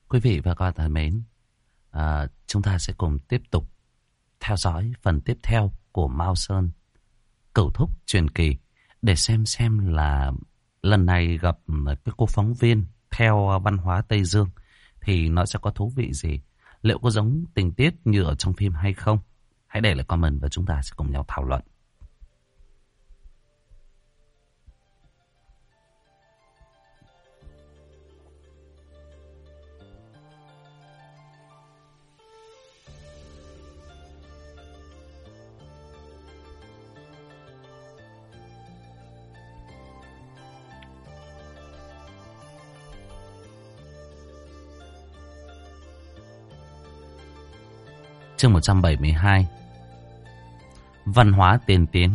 Quý vị và các bạn thân mến, chúng ta sẽ cùng tiếp tục theo dõi phần tiếp theo của Mao Sơn Cửu Thúc truyền kỳ để xem là lần này gặp cái cô phóng viên theo văn hóa Tây Dương thì nó sẽ có thú vị gì, liệu có giống tình tiết như ở trong phim hay không. Hãy để lại comment và chúng ta sẽ cùng nhau thảo luận. Chương 172 Văn hóa tiên tiến.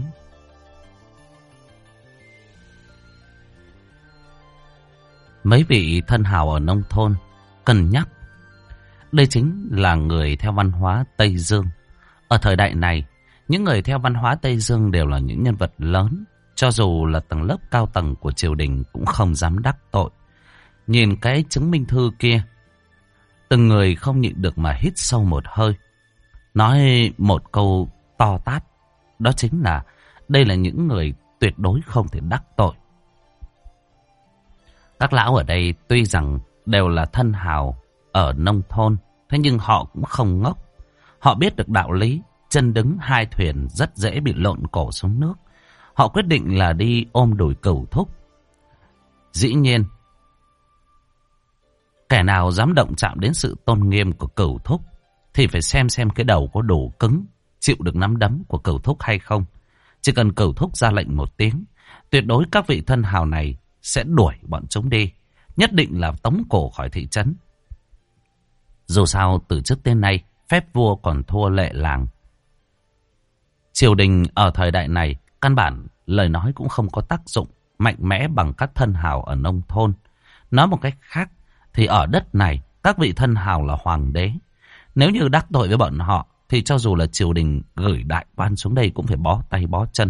Mấy vị thân hào ở nông thôn cân nhắc, đây chính là người theo văn hóa Tây Dương. Ở thời đại này, những người theo văn hóa Tây Dương đều là những nhân vật lớn, cho dù là tầng lớp cao tầng của triều đình cũng không dám đắc tội. Nhìn cái chứng minh thư kia, từng người không nhịn được mà hít sâu một hơi, nói một câu to tát, đó chính là đây là những người tuyệt đối không thể đắc tội. Các lão ở đây tuy rằng đều là thân hào ở nông thôn, thế nhưng họ cũng không ngốc. Họ biết được đạo lý, chân đứng hai thuyền rất dễ bị lộn cổ xuống nước. Họ quyết định là đi ôm đùi Cửu Thúc. Dĩ nhiên, kẻ nào dám động chạm đến sự tôn nghiêm của Cửu Thúc thì phải xem cái đầu có đủ cứng, chịu được nắm đấm của Cửu Thúc hay không. Chỉ cần Cửu Thúc ra lệnh một tiếng, tuyệt đối các vị thân hào này sẽ đuổi bọn chúng đi, nhất định là tống cổ khỏi thị trấn. Dù sao từ trước đến nay, phép vua còn thua lệ làng. Triều đình ở thời đại này, căn bản lời nói cũng không có tác dụng mạnh mẽ bằng các thân hào ở nông thôn. Nói một cách khác, thì ở đất này, các vị thân hào là hoàng đế. Nếu như đắc tội với bọn họ, thì cho dù là triều đình gửi đại quan xuống đây cũng phải bó tay bó chân.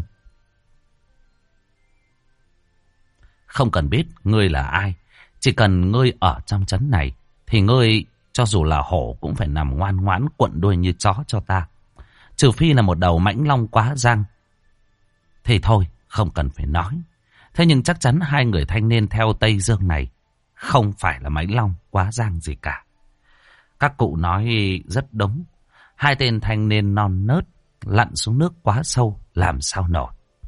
Không cần biết ngươi là ai, chỉ cần ngươi ở trong trấn này, thì ngươi cho dù là hổ cũng phải nằm ngoan ngoãn cuộn đuôi như chó cho ta. Trừ phi là một đầu mãnh long quá giang, thì thôi không cần phải nói. Thế nhưng chắc chắn hai người thanh niên theo Tây Dương này không phải là mãnh long quá giang gì cả. Các cụ nói rất đúng. Hai tên thanh niên non nớt lặn xuống nước quá sâu làm sao nổi.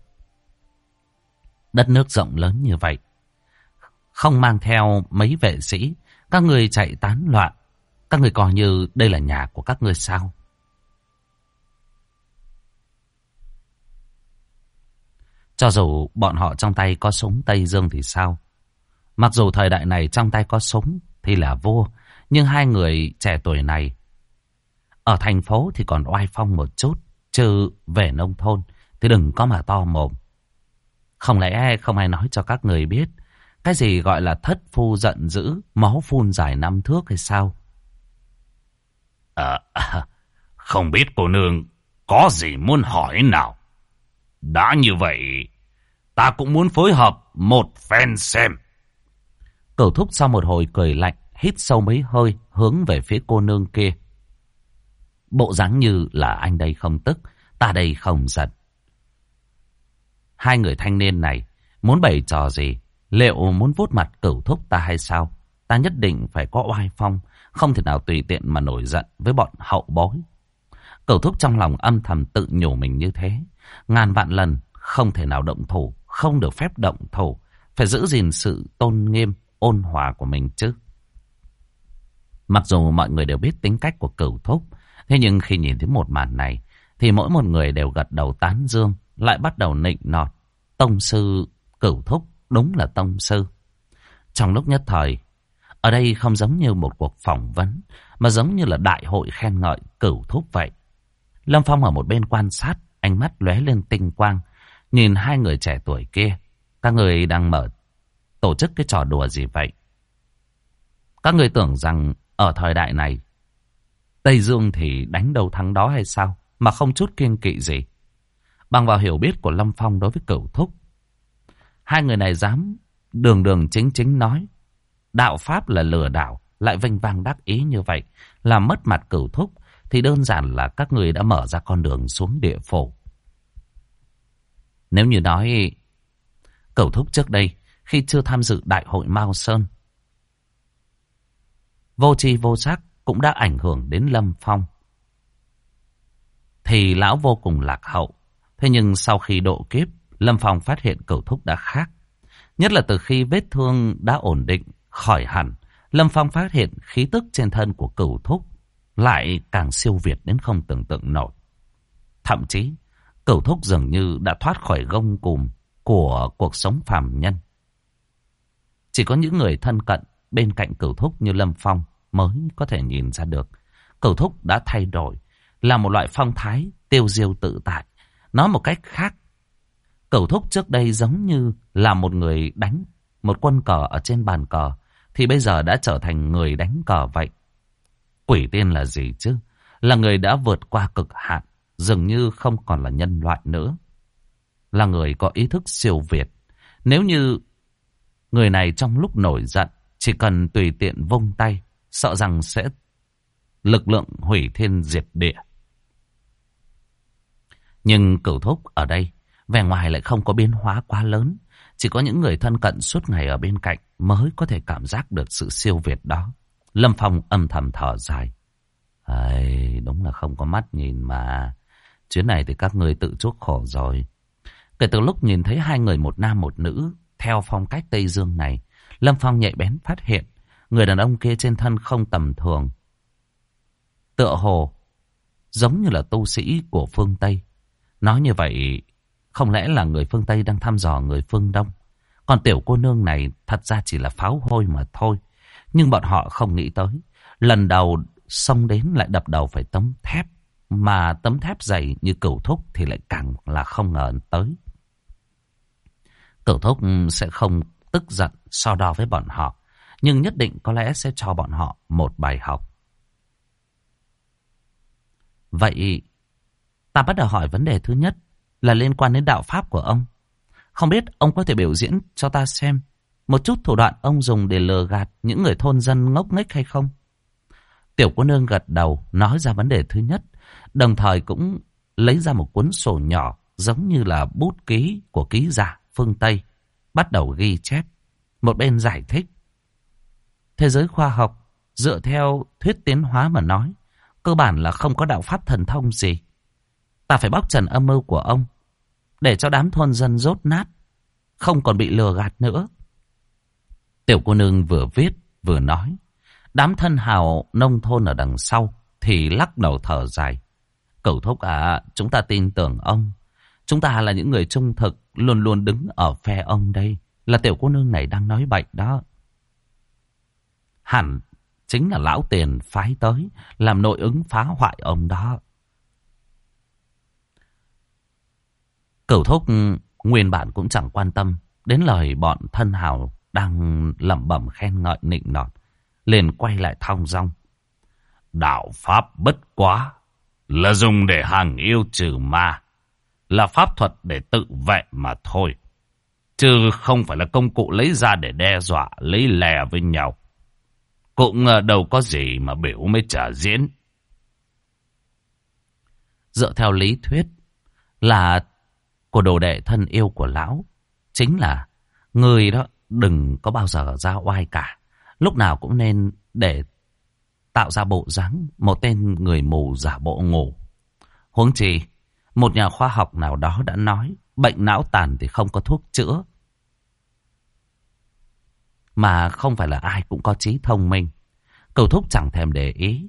Đất nước rộng lớn như vậy, không mang theo mấy vệ sĩ, các người chạy tán loạn, các người coi như đây là nhà của các người sao? Cho dù bọn họ trong tay có súng Tây Dương thì sao? Mặc dù thời đại này trong tay có súng thì là vua, nhưng hai người trẻ tuổi này ở thành phố thì còn oai phong một chút, chứ về nông thôn thì đừng có mà to mồm. Không lẽ không ai nói cho các người biết cái gì gọi là thất phu giận dữ, máu phun dài 5 thước hay sao? Không biết cô nương có gì muốn hỏi nào? Đã như vậy, ta cũng muốn phối hợp một phen xem. Cửu Thúc sau một hồi cười lạnh, hít sâu mấy hơi hướng về phía cô nương kia. Bộ dáng như là anh đây không tức, ta đây không giận. Hai người thanh niên này muốn bày trò gì? Liệu muốn vuốt mặt Cửu Thúc ta hay sao? Ta nhất định phải có oai phong, không thể nào tùy tiện mà nổi giận với bọn hậu bối. Cửu Thúc trong lòng âm thầm tự nhủ mình như thế. Ngàn vạn lần không thể nào động thủ, không được phép động thủ. Phải giữ gìn sự tôn nghiêm, ôn hòa của mình chứ. Mặc dù mọi người đều biết tính cách của Cửu Thúc, thế nhưng khi nhìn thấy một màn này, thì mỗi một người đều gật đầu tán dương, lại bắt đầu nịnh nọt. Tông sư Cửu Thúc đúng là tông sư. Trong lúc nhất thời, ở đây không giống như một cuộc phỏng vấn, mà giống như là đại hội khen ngợi Cửu Thúc vậy. Lâm Phong ở một bên quan sát, ánh mắt lóe lên tinh quang, nhìn hai người trẻ tuổi kia. Các người đang tổ chức cái trò đùa gì vậy? Các người tưởng rằng ở thời đại này, Tây Dương thì đánh đầu thắng đó hay sao? Mà không chút kiêng kỵ gì. Bằng vào hiểu biết của Lâm Phong đối với Cửu Thúc, hai người này dám đường đường chính chính nói đạo pháp là lừa đảo, lại vênh vang đắc ý như vậy, làm mất mặt Cửu Thúc, thì đơn giản là các người đã mở ra con đường xuống địa phủ. Nếu như nói Cửu Thúc trước đây, khi chưa tham dự đại hội Mao Sơn, vô tri vô giác cũng đã ảnh hưởng đến Lâm Phong, thì lão vô cùng lạc hậu. Thế nhưng sau khi độ kiếp, Lâm Phong phát hiện Cửu Thúc đã khác. Nhất là từ khi vết thương đã ổn định, khỏi hẳn, Lâm Phong phát hiện khí tức trên thân của Cửu Thúc lại càng siêu việt đến không tưởng tượng nổi. Thậm chí, Cửu Thúc dường như đã thoát khỏi gông cùm của cuộc sống phàm nhân. Chỉ có những người thân cận bên cạnh Cửu Thúc như Lâm Phong mới có thể nhìn ra được. Cửu Thúc đã thay đổi, là một loại phong thái tiêu diêu tự tại. Nói một cách khác, Cửu Thúc trước đây giống như là một người đánh một quân cờ ở trên bàn cờ, thì bây giờ đã trở thành người đánh cờ vậy. Quỷ tiên là gì chứ? Là người đã vượt qua cực hạn, dường như không còn là nhân loại nữa. Là người có ý thức siêu việt. Nếu như người này trong lúc nổi giận, chỉ cần tùy tiện vung tay, sợ rằng sẽ lực lượng hủy thiên diệt địa. Nhưng Cửu Thúc ở đây, vẻ ngoài lại không có biến hóa quá lớn. Chỉ có những người thân cận suốt ngày ở bên cạnh mới có thể cảm giác được sự siêu việt đó. Lâm Phong âm thầm thở dài. Đúng là không có mắt nhìn mà. Chuyến này thì các ngươi tự chuốc khổ rồi. Kể từ lúc nhìn thấy hai người một nam một nữ theo phong cách Tây Dương này, Lâm Phong nhạy bén phát hiện người đàn ông kia trên thân không tầm thường. Tựa hồ giống như là tu sĩ của phương Tây. Nói như vậy, không lẽ là người phương Tây đang thăm dò người phương Đông? Còn tiểu cô nương này thật ra chỉ là pháo hôi mà thôi. Nhưng bọn họ không nghĩ tới, lần đầu xông đến lại đập đầu phải tấm thép. Mà tấm thép dày như Cửu Thúc thì lại càng là không ngờ tới. Cửu Thúc sẽ không tức giận so đo với bọn họ, nhưng nhất định có lẽ sẽ cho bọn họ một bài học. Vậy ta bắt đầu hỏi vấn đề thứ nhất là liên quan đến đạo pháp của ông. Không biết ông có thể biểu diễn cho ta xem một chút thủ đoạn ông dùng để lừa gạt những người thôn dân ngốc nghếch hay không? Tiểu cô nương gật đầu nói ra vấn đề thứ nhất, đồng thời cũng lấy ra một cuốn sổ nhỏ giống như là bút ký của ký giả phương Tây, bắt đầu ghi chép. Một bên giải thích. Thế giới khoa học dựa theo thuyết tiến hóa mà nói, cơ bản là không có đạo pháp thần thông gì. Ta phải bóc trần âm mưu của ông, để cho đám thôn dân rốt nát, không còn bị lừa gạt nữa. Tiểu cô nương vừa viết vừa nói. Đám thân hào nông thôn ở đằng sau thì lắc đầu thở dài. Cửu Thúc à, chúng ta tin tưởng ông. Chúng ta là những người trung thực, luôn luôn đứng ở phe ông đây. Là tiểu cô nương này đang nói bậy đó. Hẳn chính là lão tiền phái tới, làm nội ứng phá hoại ông đó. Cửu Thúc nguyên bản cũng chẳng quan tâm đến lời bọn thân hào đang lẩm bẩm khen ngợi nịnh nọt, liền quay lại thong dong. Đạo pháp bất quá là dùng để hàng yêu trừ ma, là pháp thuật để tự vệ mà thôi, chứ không phải là công cụ lấy ra để đe dọa, lấy lè với nhau. Cũng đâu có gì mà biểu mới trả diễn. Dựa theo lý thuyết là của đồ đệ thân yêu của lão, chính là người đó đừng có bao giờ ra oai cả. Lúc nào cũng nên để tạo ra bộ dáng một tên người mù giả bộ ngủ. Huống chi, một nhà khoa học nào đó đã nói bệnh não tàn thì không có thuốc chữa. Mà không phải là ai cũng có trí thông minh. Cửu Thúc chẳng thèm để ý.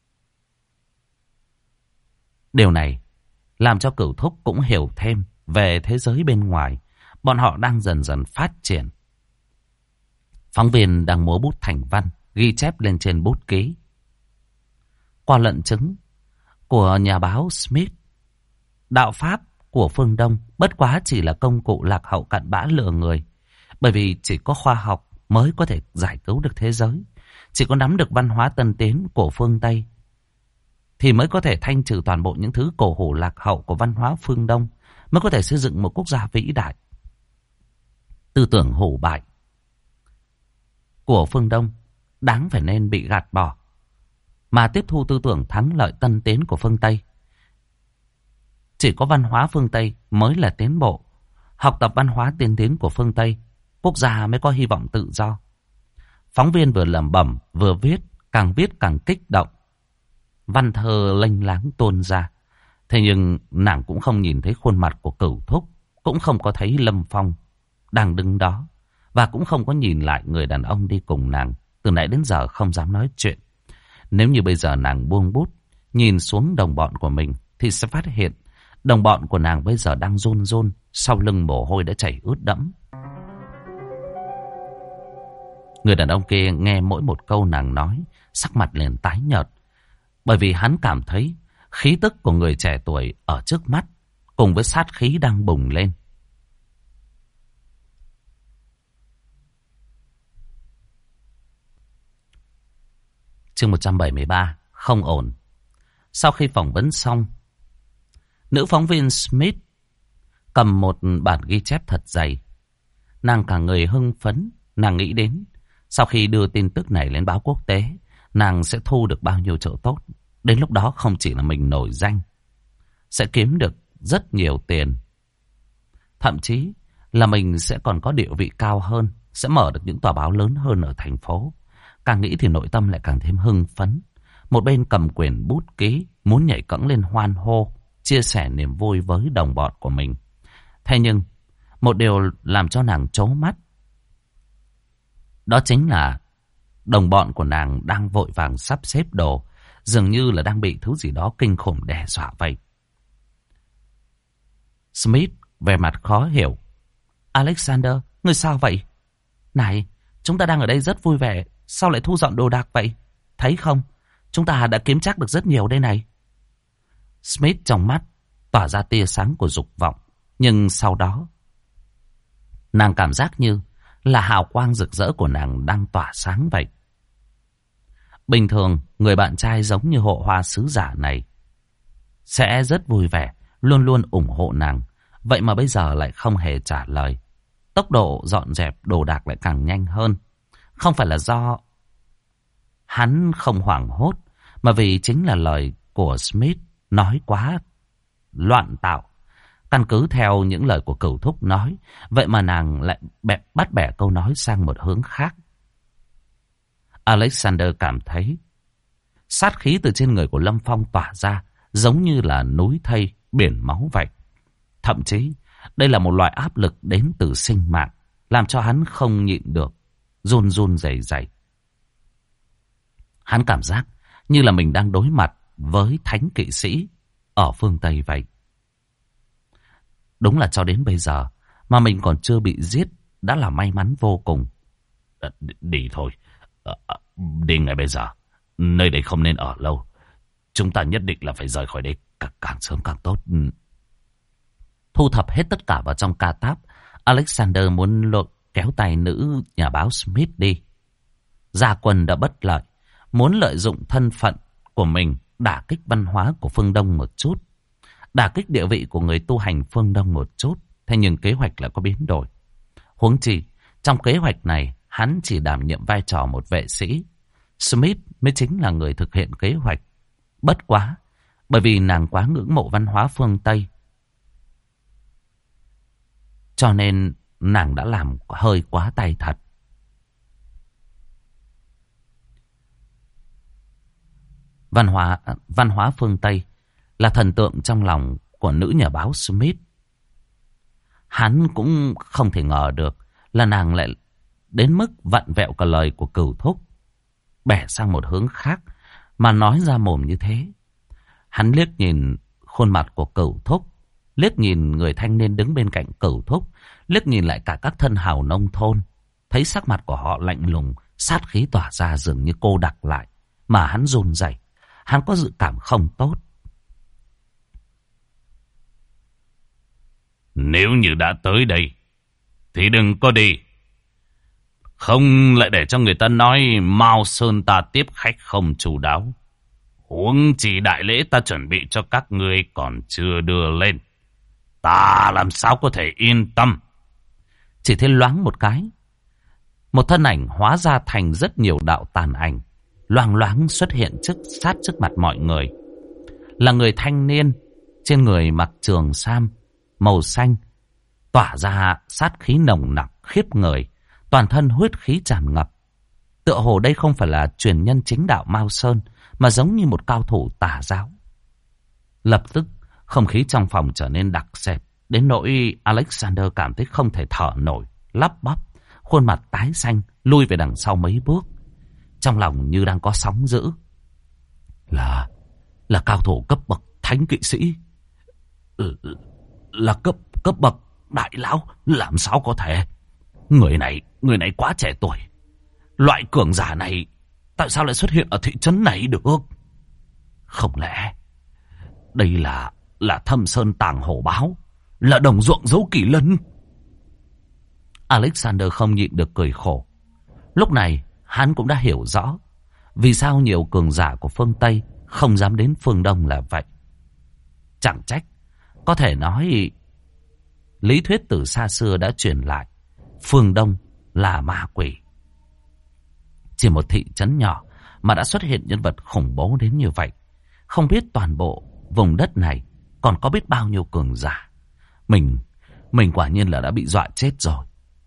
Điều này làm cho Cửu Thúc cũng hiểu thêm về thế giới bên ngoài. Bọn họ đang dần dần phát triển. Phóng viên đang múa bút thành văn, ghi chép lên trên bút ký. Qua luận chứng của nhà báo Smith, đạo pháp của phương Đông bất quá chỉ là công cụ lạc hậu cặn bã lừa người. Bởi vì chỉ có khoa học mới có thể giải cứu được thế giới. Chỉ có nắm được văn hóa tân tiến của phương Tây thì mới có thể thanh trừ toàn bộ những thứ cổ hủ lạc hậu của văn hóa phương Đông, mới có thể xây dựng một quốc gia vĩ đại. Tư tưởng hủ bại của phương Đông đáng phải nên bị gạt bỏ, mà tiếp thu tư tưởng thắng lợi tân tiến của phương Tây. Chỉ có văn hóa phương Tây mới là tiến bộ. Học tập văn hóa tiên tiến của phương Tây, quốc gia mới có hy vọng tự do. Phóng viên vừa lẩm bẩm vừa viết càng kích động. Văn thơ lênh láng tuôn ra. Thế nhưng nàng cũng không nhìn thấy khuôn mặt của Cửu Thúc, cũng không có thấy Lâm Phong đang đứng đó, và cũng không có nhìn lại người đàn ông đi cùng nàng từ nãy đến giờ không dám nói chuyện. Nếu như bây giờ nàng buông bút, nhìn xuống đồng bọn của mình, thì sẽ phát hiện đồng bọn của nàng bây giờ đang run run, sau lưng mồ hôi đã chảy ướt đẫm. Người đàn ông kia nghe mỗi một câu nàng nói, sắc mặt liền tái nhợt, bởi vì hắn cảm thấy khí tức của người trẻ tuổi ở trước mắt cùng với sát khí đang bùng lên. Chương 173, không ổn. Sau khi phỏng vấn xong, nữ phóng viên Smith cầm một bản ghi chép thật dày. Nàng cả người hưng phấn, nàng nghĩ đến sau khi đưa tin tức này lên báo quốc tế, nàng sẽ thu được bao nhiêu chỗ tốt. Đến lúc đó không chỉ là mình nổi danh, sẽ kiếm được rất nhiều tiền. Thậm chí là mình sẽ còn có địa vị cao hơn, sẽ mở được những tòa báo lớn hơn ở thành phố. Càng nghĩ thì nội tâm lại càng thêm hưng phấn. Một bên cầm quyển bút ký, muốn nhảy cẫng lên hoan hô, chia sẻ niềm vui với đồng bọn của mình. Thế nhưng, một điều làm cho nàng trố mắt, đó chính là đồng bọn của nàng đang vội vàng sắp xếp đồ, dường như là đang bị thứ gì đó kinh khủng đe dọa vậy. Smith vẻ mặt khó hiểu. Alexander, ngươi sao vậy? Này, chúng ta đang ở đây rất vui vẻ, sao lại thu dọn đồ đạc vậy? Thấy không, chúng ta đã kiếm chắc được rất nhiều đây này. Smith trong mắt tỏa ra tia sáng của dục vọng, nhưng sau đó nàng cảm giác như là hào quang rực rỡ của nàng đang tỏa sáng vậy. Bình thường, người bạn trai giống như hộ hoa sứ giả này sẽ rất vui vẻ, luôn luôn ủng hộ nàng. Vậy mà bây giờ lại không hề trả lời. Tốc độ dọn dẹp đồ đạc lại càng nhanh hơn. Không phải là do hắn không hoảng hốt, mà vì chính là lời của Smith nói quá loạn tạo. Căn cứ theo những lời của Cửu Thúc nói, vậy mà nàng lại bắt bẻ câu nói sang một hướng khác. Alexander cảm thấy sát khí từ trên người của Lâm Phong tỏa ra, giống như là núi thây, biển máu vậy. Thậm chí, đây là một loại áp lực đến từ sinh mạng, làm cho hắn không nhịn được, run run rẩy rẩy. Hắn cảm giác như là mình đang đối mặt với thánh kỵ sĩ ở phương Tây vậy. Đúng là cho đến bây giờ mà mình còn chưa bị giết đã là may mắn vô cùng. Đi thôi. Đi ngay bây giờ. Nơi đây không nên ở lâu. Chúng ta nhất định là phải rời khỏi đây càng sớm càng tốt. Thu thập hết tất cả vào trong ca táp, Alexander muốn kéo tay nữ nhà báo Smith đi. Gia Quân đã bất lợi, muốn lợi dụng thân phận của mình đả kích văn hóa của phương Đông một chút, đả kích địa vị của người tu hành phương Đông một chút. Thế nhưng kế hoạch lại có biến đổi. Huống chi, trong kế hoạch này, hắn chỉ đảm nhiệm vai trò một vệ sĩ. Smith mới chính là người thực hiện kế hoạch. Bất quá, bởi vì nàng quá ngưỡng mộ văn hóa phương Tây, cho nên nàng đã làm hơi quá tay thật. Văn hóa phương Tây là thần tượng trong lòng của nữ nhà báo Smith. Hắn cũng không thể ngờ được là nàng lại đến mức vặn vẹo cả lời của Cửu Thúc, bẻ sang một hướng khác mà nói ra mồm như thế. Hắn liếc nhìn khuôn mặt của Cửu Thúc, liếc nhìn người thanh niên đứng bên cạnh Cửu Thúc, liếc nhìn lại cả các thân hào nông thôn, thấy sắc mặt của họ lạnh lùng, sát khí tỏa ra dường như cô đặc lại, mà hắn run rẩy. Hắn có dự cảm không tốt. Nếu như đã tới đây thì đừng có đi, không lại để cho người ta nói Mao Sơn ta tiếp khách không chu đáo. Huống chỉ đại lễ ta chuẩn bị cho các ngươi còn chưa đưa lên, ta làm sao có thể yên tâm. Chỉ thấy loáng một cái, Một thân ảnh hóa ra thành rất nhiều đạo tàn ảnh, loang loáng xuất hiện sát trước mặt mọi người. Là người thanh niên, trên người mặc trường sam màu xanh, tỏa ra sát khí nồng nặc khiếp người, toàn thân huyết khí tràn ngập. Tựa hồ đây không phải là truyền nhân chính đạo Mao Sơn, mà giống như một cao thủ tà giáo. Lập tức, không khí trong phòng trở nên đặc sệt, đến nỗi Alexander cảm thấy không thể thở nổi, lắp bắp, khuôn mặt tái xanh, lui về đằng sau mấy bước. Trong lòng như đang có sóng dữ. Là cao thủ cấp bậc thánh kỵ sĩ. Là cấp bậc đại lão, làm sao có thể? Người này quá trẻ tuổi. Loại cường giả này tại sao lại xuất hiện ở thị trấn này được? Không lẽ đây là Thâm Sơn Tàng Hổ Báo, là đồng ruộng dấu kỳ lân? Alexander không nhịn được cười khổ. Lúc này hắn cũng đã hiểu rõ vì sao nhiều cường giả của phương Tây không dám đến phương Đông là vậy. Chẳng trách, có thể nói lý thuyết từ xa xưa đã truyền lại, phương Đông là ma quỷ. Chỉ một thị trấn nhỏ mà đã xuất hiện nhân vật khủng bố đến như vậy. Không biết toàn bộ vùng đất này còn có biết bao nhiêu cường giả. Mình quả nhiên là đã bị dọa chết rồi.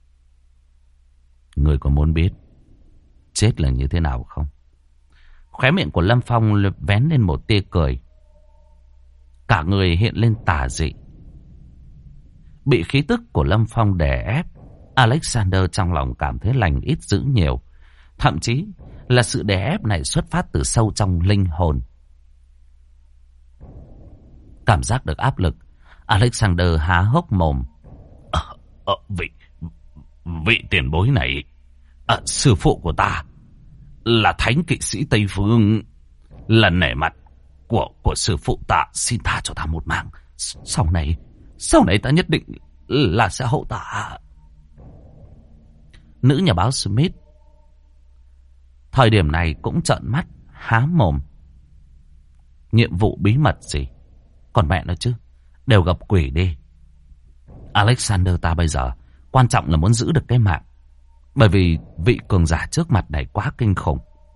Người có muốn biết chết là như thế nào không? Khóe miệng của Lâm Phong vén lên một tia cười. Cả người hiện lên tà dị. Bị khí tức của Lâm Phong đè ép, Alexander trong lòng cảm thấy lành ít dữ nhiều. Thậm chí là sự đè ép này xuất phát từ sâu trong linh hồn. Cảm giác được áp lực, Alexander há hốc mồm. Vị tiền bối này, sư phụ của ta là thánh kỵ sĩ Tây Phương. Lần nể mặt của sư phụ ta, xin tha cho ta một mạng. Sau này ta nhất định là sẽ hậu tạ. Nữ nhà báo Smith thời điểm này cũng trợn mắt há mồm. Nhiệm vụ bí mật gì? Còn mẹ nó chứ, đều gặp quỷ đi. Alexander ta bây giờ quan trọng là muốn giữ được cái mạng, bởi vì vị cường giả trước mặt này quá kinh khủng.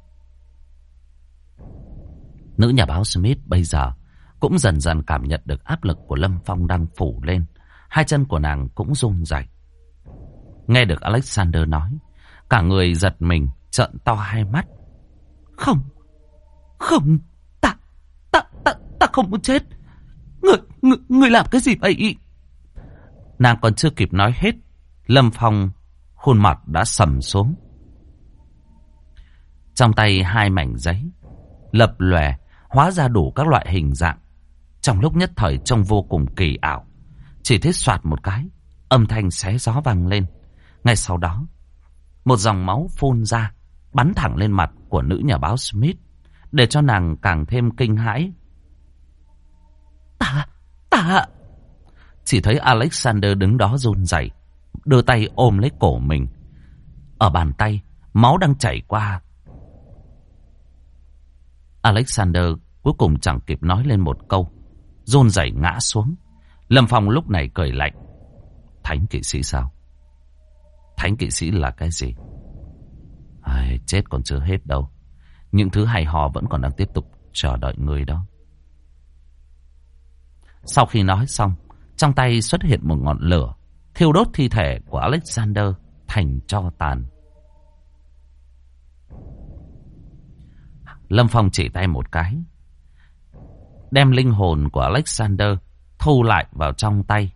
Nữ nhà báo Smith bây giờ cũng dần dần cảm nhận được áp lực của Lâm Phong đang phủ lên. Hai chân của nàng cũng run rẩy. Nghe được Alexander nói, cả người giật mình, trợn to hai mắt. Không, ta không muốn chết. Người làm cái gì vậy? Nàng còn chưa kịp nói hết, Lâm Phong khuôn mặt đã sầm xuống. Trong tay hai mảnh giấy lập lòe, hóa ra đủ các loại hình dạng. Trong lúc nhất thời trông vô cùng kỳ ảo. Chỉ thấy soạt một cái, âm thanh xé gió vang lên. Ngay sau đó, một dòng máu phun ra, bắn thẳng lên mặt của nữ nhà báo Smith, để cho nàng càng thêm kinh hãi. Ta... Chỉ thấy Alexander đứng đó run rẩy, đưa tay ôm lấy cổ mình. Ở bàn tay, máu đang chảy qua. Alexander cuối cùng chẳng kịp nói lên một câu, run rẩy ngã xuống. Lâm Phong lúc này cười lạnh. Thánh kỵ sĩ sao? Thánh kỵ sĩ là cái gì? Chết còn chưa hết đâu. Những thứ hay ho vẫn còn đang tiếp tục chờ đợi người đó. Sau khi nói xong, trong tay xuất hiện một ngọn lửa, thiêu đốt thi thể của Alexander thành tro tàn. Lâm Phong chỉ tay một cái, đem linh hồn của Alexander thu lại vào trong tay.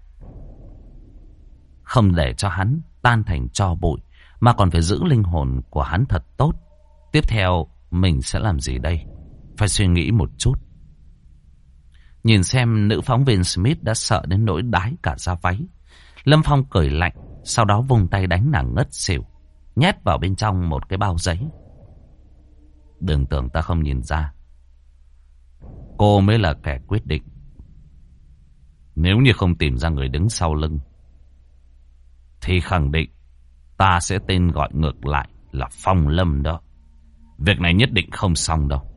Không để cho hắn tan thành tro bụi, mà còn phải giữ linh hồn của hắn thật tốt. Tiếp theo mình sẽ làm gì đây? Phải suy nghĩ một chút. Nhìn xem nữ phóng viên Smith đã sợ đến nỗi đái cả da váy. Lâm Phong cười lạnh, sau đó vung tay đánh nàng ngất xỉu, nhét vào bên trong một cái bao giấy. Đừng tưởng ta không nhìn ra, cô mới là kẻ quyết định. Nếu như không tìm ra người đứng sau lưng, thì khẳng định ta sẽ tên gọi ngược lại là Phong Lâm đó. Việc này nhất định không xong đâu.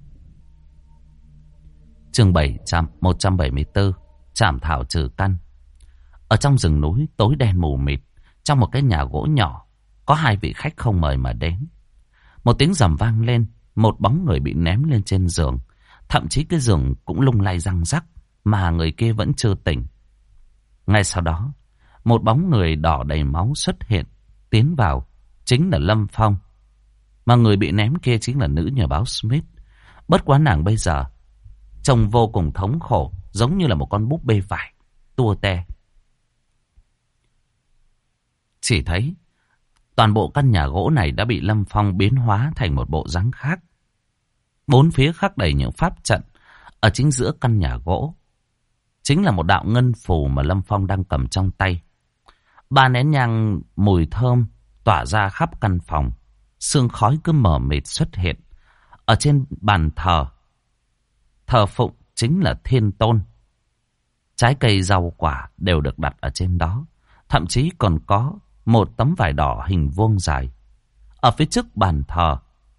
Chương 174, Trảm thảo trừ căn. Ở trong rừng núi tối đen mù mịt, trong một cái nhà gỗ nhỏ, có hai vị khách không mời mà đến. Một tiếng rầm vang lên, một bóng người bị ném lên trên giường. Thậm chí cái giường cũng lung lay răng rắc, mà người kia vẫn chưa tỉnh. Ngay sau đó, một bóng người đỏ đầy máu xuất hiện, tiến vào, chính là Lâm Phong. Mà người bị ném kia chính là nữ nhà báo Smith. Bất quá nàng bây giờ trông vô cùng thống khổ, giống như là một con búp bê vải tua te. Chỉ thấy toàn bộ căn nhà gỗ này đã bị Lâm Phong biến hóa thành một bộ dáng khác. Bốn phía khắc đầy những pháp trận. Ở chính giữa căn nhà gỗ chính là một đạo ngân phù mà Lâm Phong đang cầm trong tay. 3 nén nhang mùi thơm tỏa ra khắp căn phòng. Sương khói cứ mờ mịt xuất hiện. Ở trên bàn thờ phụng chính là Thiên Tôn. Trái cây rau quả đều được đặt ở trên đó. Thậm chí còn có một tấm vải đỏ hình vuông dài. Ở phía trước bàn thờ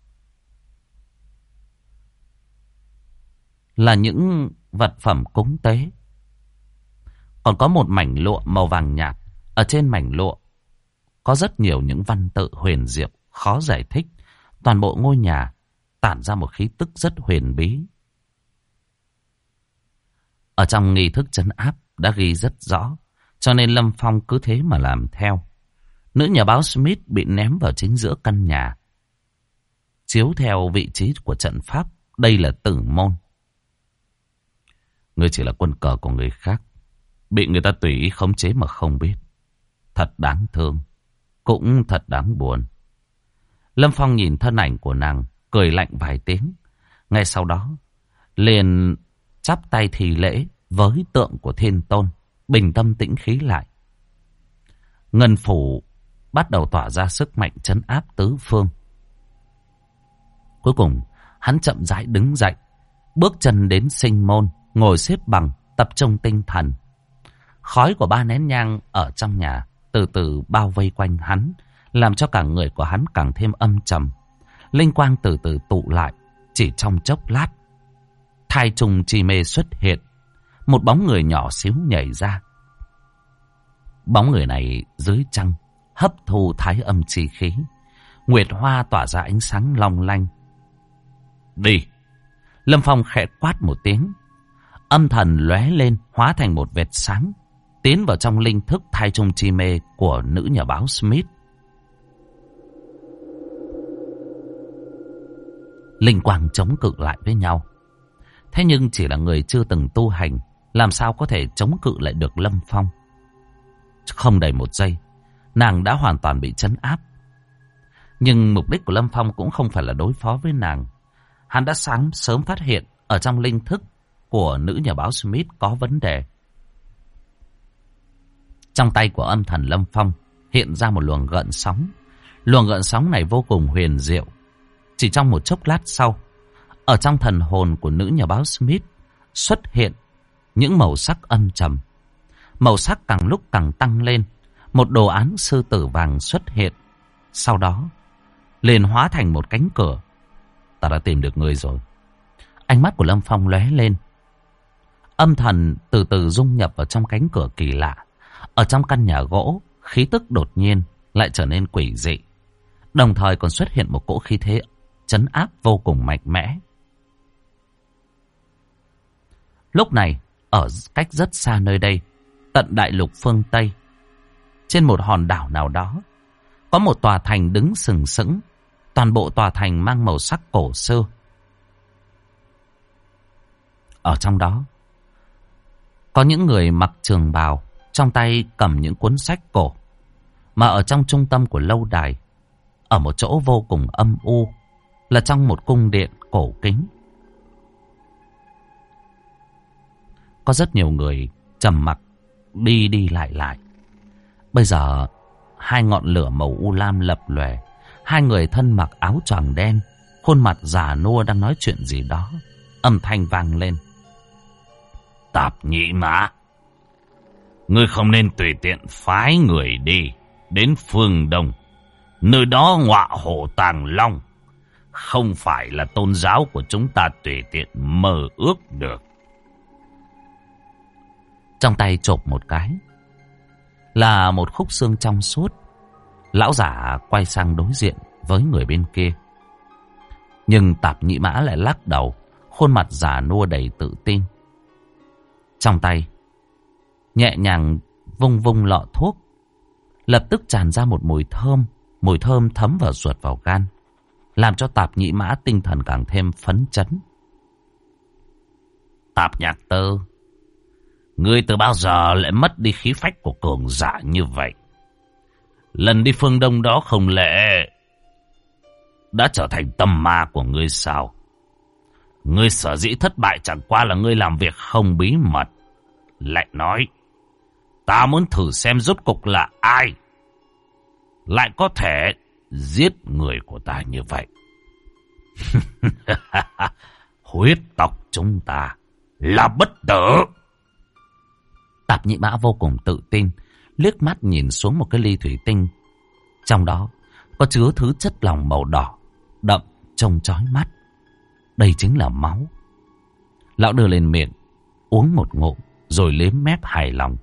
là những vật phẩm cúng tế. Còn có một mảnh lụa màu vàng nhạt. Ở trên mảnh lụa có rất nhiều những văn tự huyền diệu, khó giải thích. Toàn bộ ngôi nhà tản ra một khí tức rất huyền bí. Ở trong nghi thức trấn áp đã ghi rất rõ, cho nên Lâm Phong cứ thế mà làm theo. Nữ nhà báo Smith bị ném vào chính giữa căn nhà. Chiếu theo vị trí của trận pháp, đây là tử môn. Ngươi chỉ là quân cờ của người khác, bị người ta tùy ý khống chế mà không biết. Thật đáng thương, cũng thật đáng buồn. Lâm Phong nhìn thân ảnh của nàng, cười lạnh vài tiếng. Ngay sau đó, liền chắp tay thì lễ với tượng của Thiên Tôn, bình tâm tĩnh khí lại. Ngân phủ bắt đầu tỏa ra sức mạnh trấn áp tứ phương. Cuối cùng, hắn chậm rãi đứng dậy, bước chân đến sinh môn, ngồi xếp bằng, tập trung tinh thần. Khói của 3 nén nhang ở trong nhà từ từ bao vây quanh hắn, làm cho cả người của hắn càng thêm âm trầm. Linh quang từ từ tụ lại, chỉ trong chốc lát, thai trùng chi mê xuất hiện. Một bóng người nhỏ xíu nhảy ra. Bóng người này dưới trăng hấp thu thái âm chi khí. Nguyệt hoa tỏa ra ánh sáng long lanh. Đi! Lâm Phong khẽ quát một tiếng. Âm thần lóe lên, hóa thành một vệt sáng, tiến vào trong linh thức thai trùng chi mê của nữ nhà báo Smith. Linh quang chống cự lại với nhau. Thế nhưng chỉ là người chưa từng tu hành, làm sao có thể chống cự lại được Lâm Phong. Không đầy một giây, nàng đã hoàn toàn bị trấn áp. Nhưng mục đích của Lâm Phong cũng không phải là đối phó với nàng. Hắn đã sớm phát hiện ở trong linh thức của nữ nhà báo Smith có vấn đề. Trong tay của âm thần Lâm Phong hiện ra một luồng gợn sóng. Luồng gợn sóng này vô cùng huyền diệu. Chỉ trong một chốc lát sau, ở trong thần hồn của nữ nhà báo Smith xuất hiện những màu sắc âm trầm. Màu sắc càng lúc càng tăng lên. Một đồ án sư tử vàng xuất hiện. Sau đó liền hóa thành một cánh cửa. Ta đã tìm được người rồi. Ánh mắt của Lâm Phong lóe lên. Âm thần từ từ dung nhập vào trong cánh cửa kỳ lạ. Ở trong căn nhà gỗ, khí tức đột nhiên lại trở nên quỷ dị. Đồng thời còn xuất hiện một cỗ khí thế trấn áp vô cùng mạnh mẽ. Lúc này, ở cách rất xa nơi đây, tận đại lục phương Tây, trên một hòn đảo nào đó, có một tòa thành đứng sừng sững. Toàn bộ tòa thành mang màu sắc cổ xưa. Ở trong đó, có những người mặc trường bào, trong tay cầm những cuốn sách cổ. Mà ở trong trung tâm của lâu đài, ở một chỗ vô cùng âm u, là trong một cung điện cổ kính. Có rất nhiều người trầm mặc đi đi lại lại. Bây giờ, 2 ngọn lửa màu u lam lập lòe. 2 người thân mặc áo choàng đen, khuôn mặt già nua đang nói chuyện gì đó. Âm thanh vang lên. Tạp nhị mã, ngươi không nên tùy tiện phái người đi đến phương Đông. Nơi đó ngọa hổ tàng long, không phải là tôn giáo của chúng ta tùy tiện mơ ước được. Trong tay chộp một cái, là một khúc xương trong suốt. Lão giả quay sang đối diện với người bên kia. Nhưng Tạp Nhĩ Mã lại lắc đầu, khuôn mặt già nua đầy tự tin. Trong tay nhẹ nhàng vung vung lọ thuốc, lập tức tràn ra một mùi thơm thấm vào ruột vào gan, làm cho Tạp Nhĩ Mã tinh thần càng thêm phấn chấn. Tạp Nhạc Tư, ngươi từ bao giờ lại mất đi khí phách của cường giả như vậy? Lần đi phương Đông đó không lẽ đã trở thành tâm ma của ngươi sao? Ngươi sở dĩ thất bại chẳng qua là ngươi làm việc không bí mật. Lại nói, ta muốn thử xem rốt cục là ai lại có thể giết người của ta như vậy. Huyết tộc chúng ta là bất tử. Tạp Nhĩ Mã vô cùng tự tin, liếc mắt nhìn xuống một cái ly thủy tinh. Trong đó có chứa thứ chất lỏng màu đỏ, đậm, trông chói mắt. Đây chính là máu. Lão đưa lên miệng, uống một ngụm, rồi liếm mép hài lòng.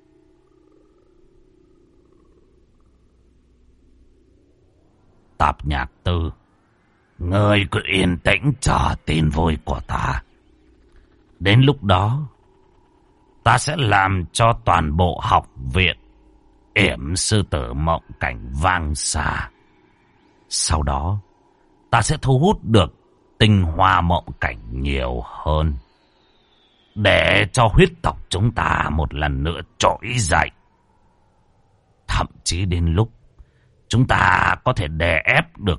Tạp Nhạc Tư, ngươi cứ yên tĩnh chờ tin vui của ta. Đến lúc đó, ta sẽ làm cho toàn bộ học viện yểm sư tử mộng cảnh vang xa. Sau đó, ta sẽ thu hút được tinh hoa mộng cảnh nhiều hơn, để cho huyết tộc chúng ta một lần nữa trỗi dậy. Thậm chí đến lúc chúng ta có thể đè ép được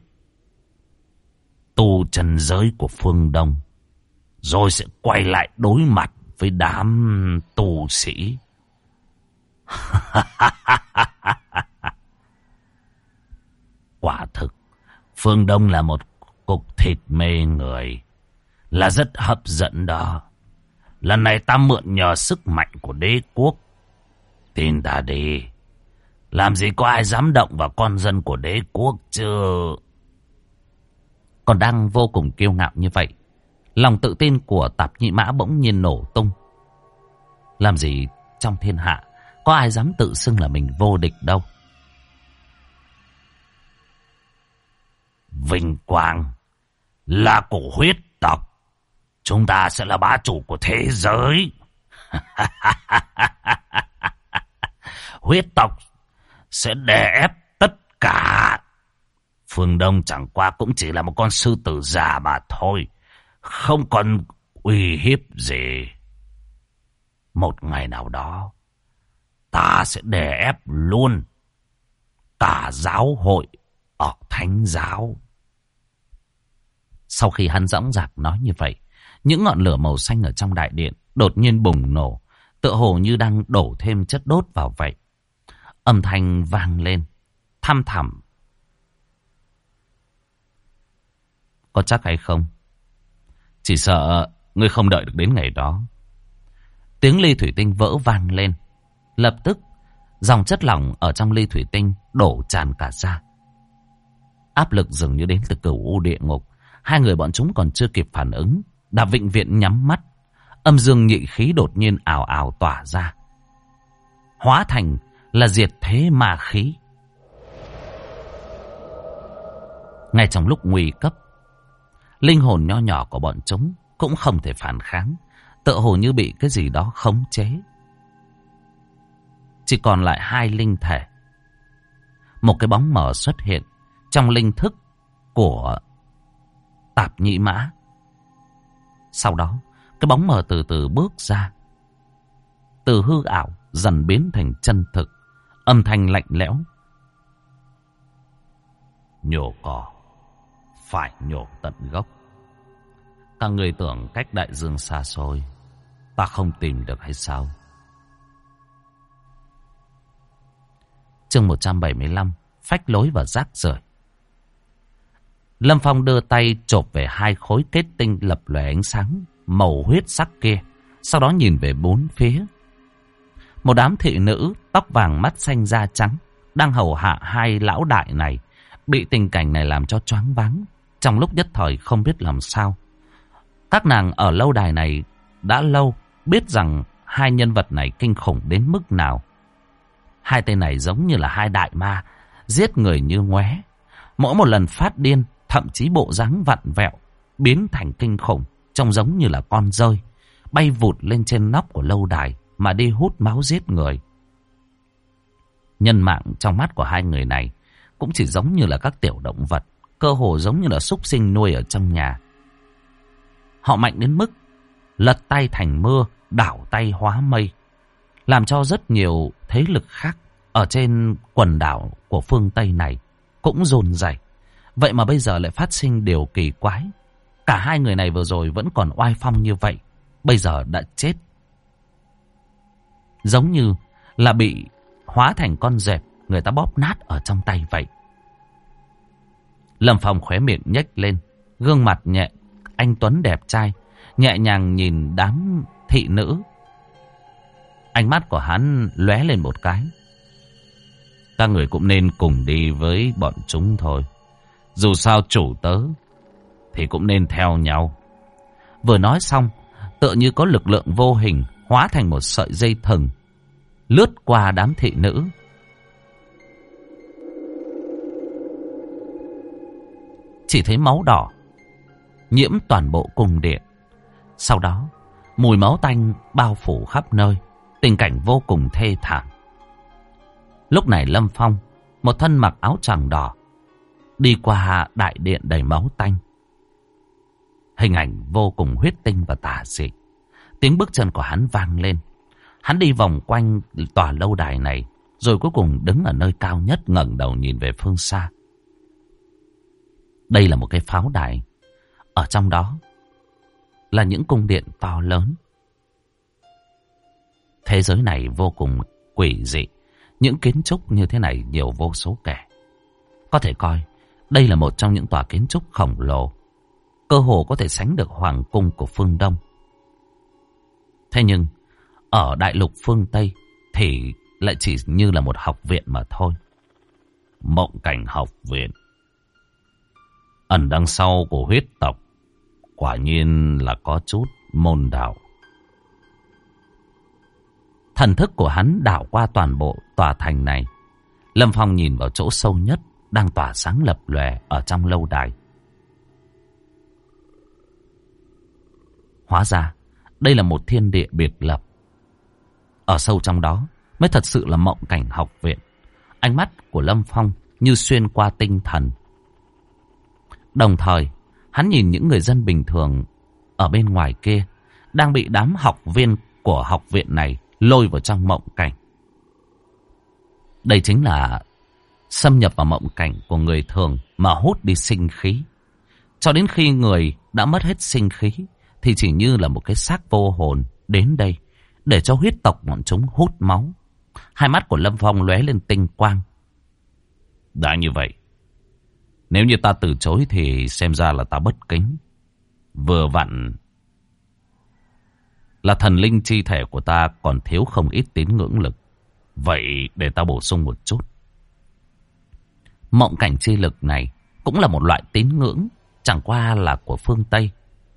tu chân giới của phương Đông, rồi sẽ quay lại đối mặt với đám tu sĩ. Quả thực, phương Đông là một cục thịt mê người, là rất hấp dẫn đó. Lần này ta mượn nhờ sức mạnh của đế quốc. Tin ta đi, làm gì có ai dám động vào con dân của đế quốc chứ. Còn đang vô cùng kiêu ngạo như vậy, lòng tự tin của Tạp Nhĩ Mã bỗng nhiên nổ tung. Làm gì trong thiên hạ có ai dám tự xưng là mình vô địch đâu. Vinh quang là của huyết tộc, chúng ta sẽ là bá chủ của thế giới. Huyết tộc sẽ đè ép tất cả. Phương Đông chẳng qua cũng chỉ là một con sư tử già mà thôi, không còn uy hiếp gì. Một ngày nào đó, ta sẽ đè ép luôn cả giáo hội ở Thánh giáo. Sau khi hắn dõng dạc nói như vậy, những ngọn lửa màu xanh ở trong đại điện đột nhiên bùng nổ, tựa hồ như đang đổ thêm chất đốt vào vậy. Âm thanh vang lên, thăm thẳm. Có chắc hay không? Chỉ sợ ngươi không đợi được đến ngày đó. Tiếng ly thủy tinh vỡ vang lên. Lập tức, dòng chất lỏng ở trong ly thủy tinh đổ tràn cả ra. Áp lực dường như đến từ cửu u địa ngục. Hai người bọn chúng còn chưa kịp phản ứng, đã vĩnh viễn nhắm mắt. Âm dương nhị khí đột nhiên ào ào tỏa ra, hóa thành là diệt thế ma khí. Ngay trong lúc nguy cấp, linh hồn nho nhỏ của bọn chúng cũng không thể phản kháng, tựa hồ như bị cái gì đó khống chế. Chỉ còn lại hai linh thể. Một cái bóng mờ xuất hiện trong linh thức của Tạp Nhĩ Mã. Sau đó, cái bóng mờ từ từ bước ra, từ hư ảo dần biến thành chân thực. Âm thanh lạnh lẽo: nhổ cỏ phải nhổ tận gốc. Các người tưởng cách đại dương xa xôi ta không tìm được hay sao? Chương 175: phách lối và rác rưởi. Lâm Phong đưa tay chộp về hai khối kết tinh lập lòe ánh sáng màu huyết sắc kia, sau đó nhìn về bốn phía. Một đám thị nữ tóc vàng mắt xanh da trắng đang hầu hạ hai lão đại này, bị tình cảnh này làm cho choáng váng, trong lúc nhất thời không biết làm sao. Các nàng ở lâu đài này đã lâu, biết rằng hai nhân vật này kinh khủng đến mức nào. Hai tên này giống như là hai đại ma, giết người như ngoé. Mỗi một lần phát điên, thậm chí bộ dáng vặn vẹo, biến thành kinh khủng, trông giống như là con dơi, bay vụt lên trên nóc của lâu đài mà đi hút máu giết người. Nhân mạng trong mắt của hai người này cũng chỉ giống như là các tiểu động vật, cơ hồ giống như là súc sinh nuôi ở trong nhà. Họ mạnh đến mức lật tay thành mưa, đảo tay hóa mây, làm cho rất nhiều thế lực khác ở trên quần đảo của phương Tây này cũng run rẩy. Vậy mà bây giờ lại phát sinh điều kỳ quái. Cả hai người này vừa rồi vẫn còn oai phong như vậy, bây giờ đã chết. Giống như là bị hóa thành con dẹp người ta bóp nát ở trong tay vậy. Lâm Phong khóe miệng nhếch lên, gương mặt nhẹ anh tuấn đẹp trai, nhẹ nhàng nhìn đám thị nữ. Ánh mắt của hắn lóe lên một cái. Các người cũng nên cùng đi với bọn chúng thôi. Dù sao chủ tớ thì cũng nên theo nhau. Vừa nói xong, tựa như có lực lượng vô hình hóa thành một sợi dây thừng, lướt qua đám thị nữ. Chỉ thấy máu đỏ nhiễm toàn bộ cung điện. Sau đó, mùi máu tanh bao phủ khắp nơi, tình cảnh vô cùng thê thảm. Lúc này Lâm Phong, một thân mặc áo choàng đỏ, đi qua đại điện đầy máu tanh. Hình ảnh vô cùng huyết tinh và tà dị. Tiếng bước chân của hắn vang lên. Hắn đi vòng quanh tòa lâu đài này, rồi cuối cùng đứng ở nơi cao nhất, ngẩng đầu nhìn về phương xa. Đây là một cái pháo đài. Ở trong đó là những cung điện to lớn. Thế giới này vô cùng quỷ dị. Những kiến trúc như thế này nhiều vô số kể. Có thể coi đây là một trong những tòa kiến trúc khổng lồ, cơ hồ có thể sánh được hoàng cung của phương Đông. Thế nhưng ở đại lục phương Tây thì lại chỉ như là một học viện mà thôi. Mộng Cảnh học viện. Ẩn đằng sau của huyết tộc quả nhiên là có chút môn đạo. Thần thức của hắn đảo qua toàn bộ tòa thành này. Lâm Phong nhìn vào chỗ sâu nhất đang tỏa sáng lập lòe ở trong lâu đài. Hóa ra đây là một thiên địa biệt lập. Ở sâu trong đó mới thật sự là Mộng Cảnh học viện. Ánh mắt của Lâm Phong như xuyên qua tinh thần. Đồng thời hắn nhìn những người dân bình thường ở bên ngoài kia đang bị đám học viên của học viện này lôi vào trong mộng cảnh. Đây chính là xâm nhập vào mộng cảnh của người thường mà hút đi sinh khí. Cho đến khi người đã mất hết sinh khí thì chỉ như là một cái xác vô hồn đến đây để cho huyết tộc bọn chúng hút máu. Hai mắt của Lâm Phong lóe lên tinh quang. Đã như vậy, nếu như ta từ chối thì xem ra là ta bất kính. Vừa vặn là thần linh chi thể của ta còn thiếu không ít tín ngưỡng lực. Vậy để ta bổ sung một chút. Mộng cảnh chi lực này cũng là một loại tín ngưỡng, chẳng qua là của phương Tây.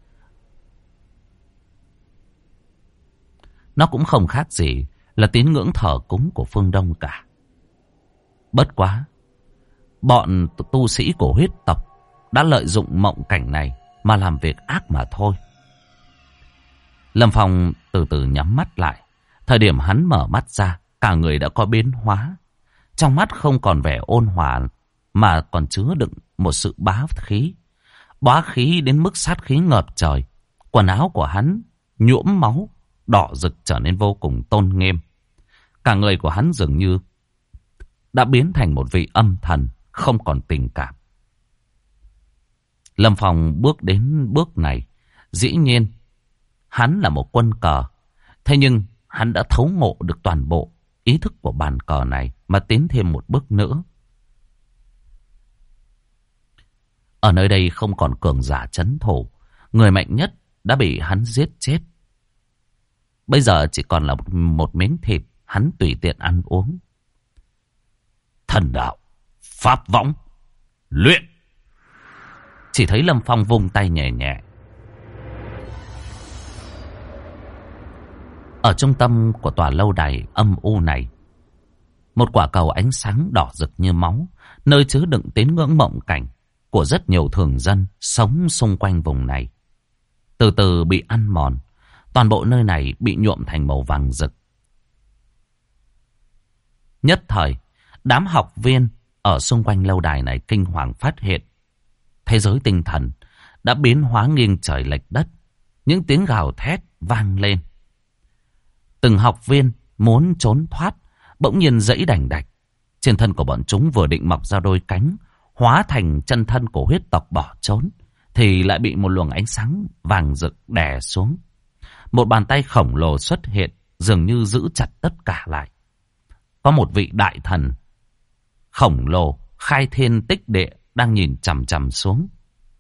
Nó cũng không khác gì là tín ngưỡng thờ cúng của phương Đông cả. Bất quá, bọn tu sĩ của huyết tộc đã lợi dụng mộng cảnh này mà làm việc ác mà thôi. Lâm Phong từ từ nhắm mắt lại. Thời điểm hắn mở mắt ra, cả người đã có biến hóa. Trong mắt không còn vẻ ôn hòa mà còn chứa đựng một sự bá khí. Bá khí đến mức sát khí ngập trời. Quần áo của hắn nhuộm máu, đỏ rực trở nên vô cùng tôn nghiêm. Cả người của hắn dường như đã biến thành một vị âm thần, không còn tình cảm. Lâm Phong bước đến bước này, dĩ nhiên hắn là một quân cờ. Thế nhưng hắn đã thấu ngộ được toàn bộ ý thức của bàn cờ này mà tiến thêm một bước nữa. Ở nơi đây không còn cường giả trấn thủ. Người mạnh nhất đã bị hắn giết chết. Bây giờ chỉ còn là một miếng thịt hắn tùy tiện ăn uống. Thần đạo, pháp võng, luyện. Chỉ thấy Lâm Phong vung tay nhẹ nhẹ. Ở trung tâm của tòa lâu đài âm u này, Một quả cầu ánh sáng đỏ rực như máu, nơi chứa đựng tín ngưỡng mộng cảnh của rất nhiều thường dân sống xung quanh vùng này. Từ từ bị ăn mòn, toàn bộ nơi này bị nhuộm thành màu vàng rực. Nhất thời, đám học viên ở xung quanh lâu đài này kinh hoàng phát hiện thế giới tinh thần đã biến hóa nghiêng trời lệch đất. Những tiếng gào thét vang lên. Từng học viên muốn trốn thoát, bỗng nhiên giãy đành đạch. Trên thân của bọn chúng vừa định mọc ra đôi cánh, hóa thành chân thân của huyết tộc bỏ trốn, thì lại bị một luồng ánh sáng vàng rực đè xuống. Một bàn tay khổng lồ xuất hiện, dường như giữ chặt tất cả lại. Có một vị đại thần khổng lồ khai thiên tích địa đang nhìn chằm chằm xuống.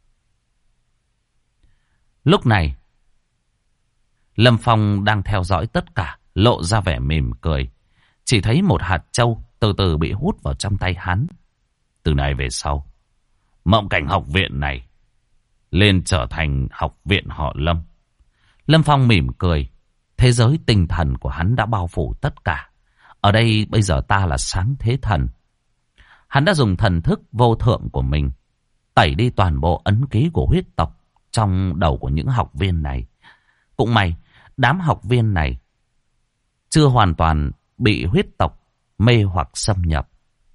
Lúc này, Lâm Phong đang theo dõi tất cả, lộ ra vẻ mỉm cười. Chỉ thấy một hạt châu từ từ bị hút vào trong tay hắn. Từ nay về sau, mộng cảnh học viện này lên trở thành học viện họ Lâm. Lâm Phong mỉm cười. Thế giới tinh thần của hắn đã bao phủ tất cả. Ở đây bây giờ ta là sáng thế thần. Hắn đã dùng thần thức vô thượng của mình tẩy đi toàn bộ ấn ký của huyết tộc trong đầu của những học viên này. Cũng may, đám học viên này chưa hoàn toàn bị huyết tộc mê hoặc xâm nhập.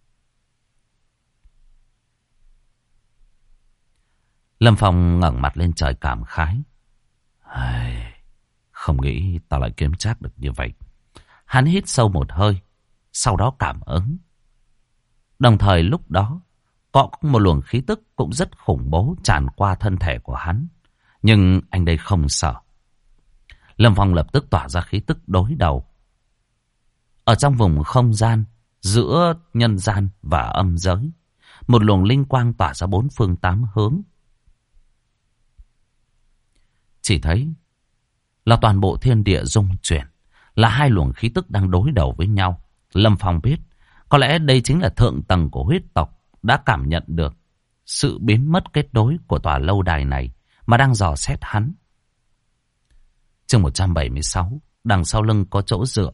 Lâm Phong ngẩng mặt lên trời cảm khái. Không nghĩ tao lại kiếm trác được như vậy. Hắn hít sâu một hơi, sau đó cảm ứng. Đồng thời lúc đó, có một luồng khí tức cũng rất khủng bố tràn qua thân thể của hắn. Nhưng anh đây không sợ. Lâm Phong lập tức tỏa ra khí tức đối đầu. Ở trong vùng không gian, giữa nhân gian và âm giới, một luồng linh quang tỏa ra bốn phương tám hướng. Chỉ thấy là toàn bộ thiên địa rung chuyển, là hai luồng khí tức đang đối đầu với nhau. Lâm Phong biết, có lẽ đây chính là thượng tầng của huyết tộc đã cảm nhận được sự biến mất kết nối của tòa lâu đài này mà đang dò xét hắn. Chương 176, đằng sau lưng có chỗ dựa.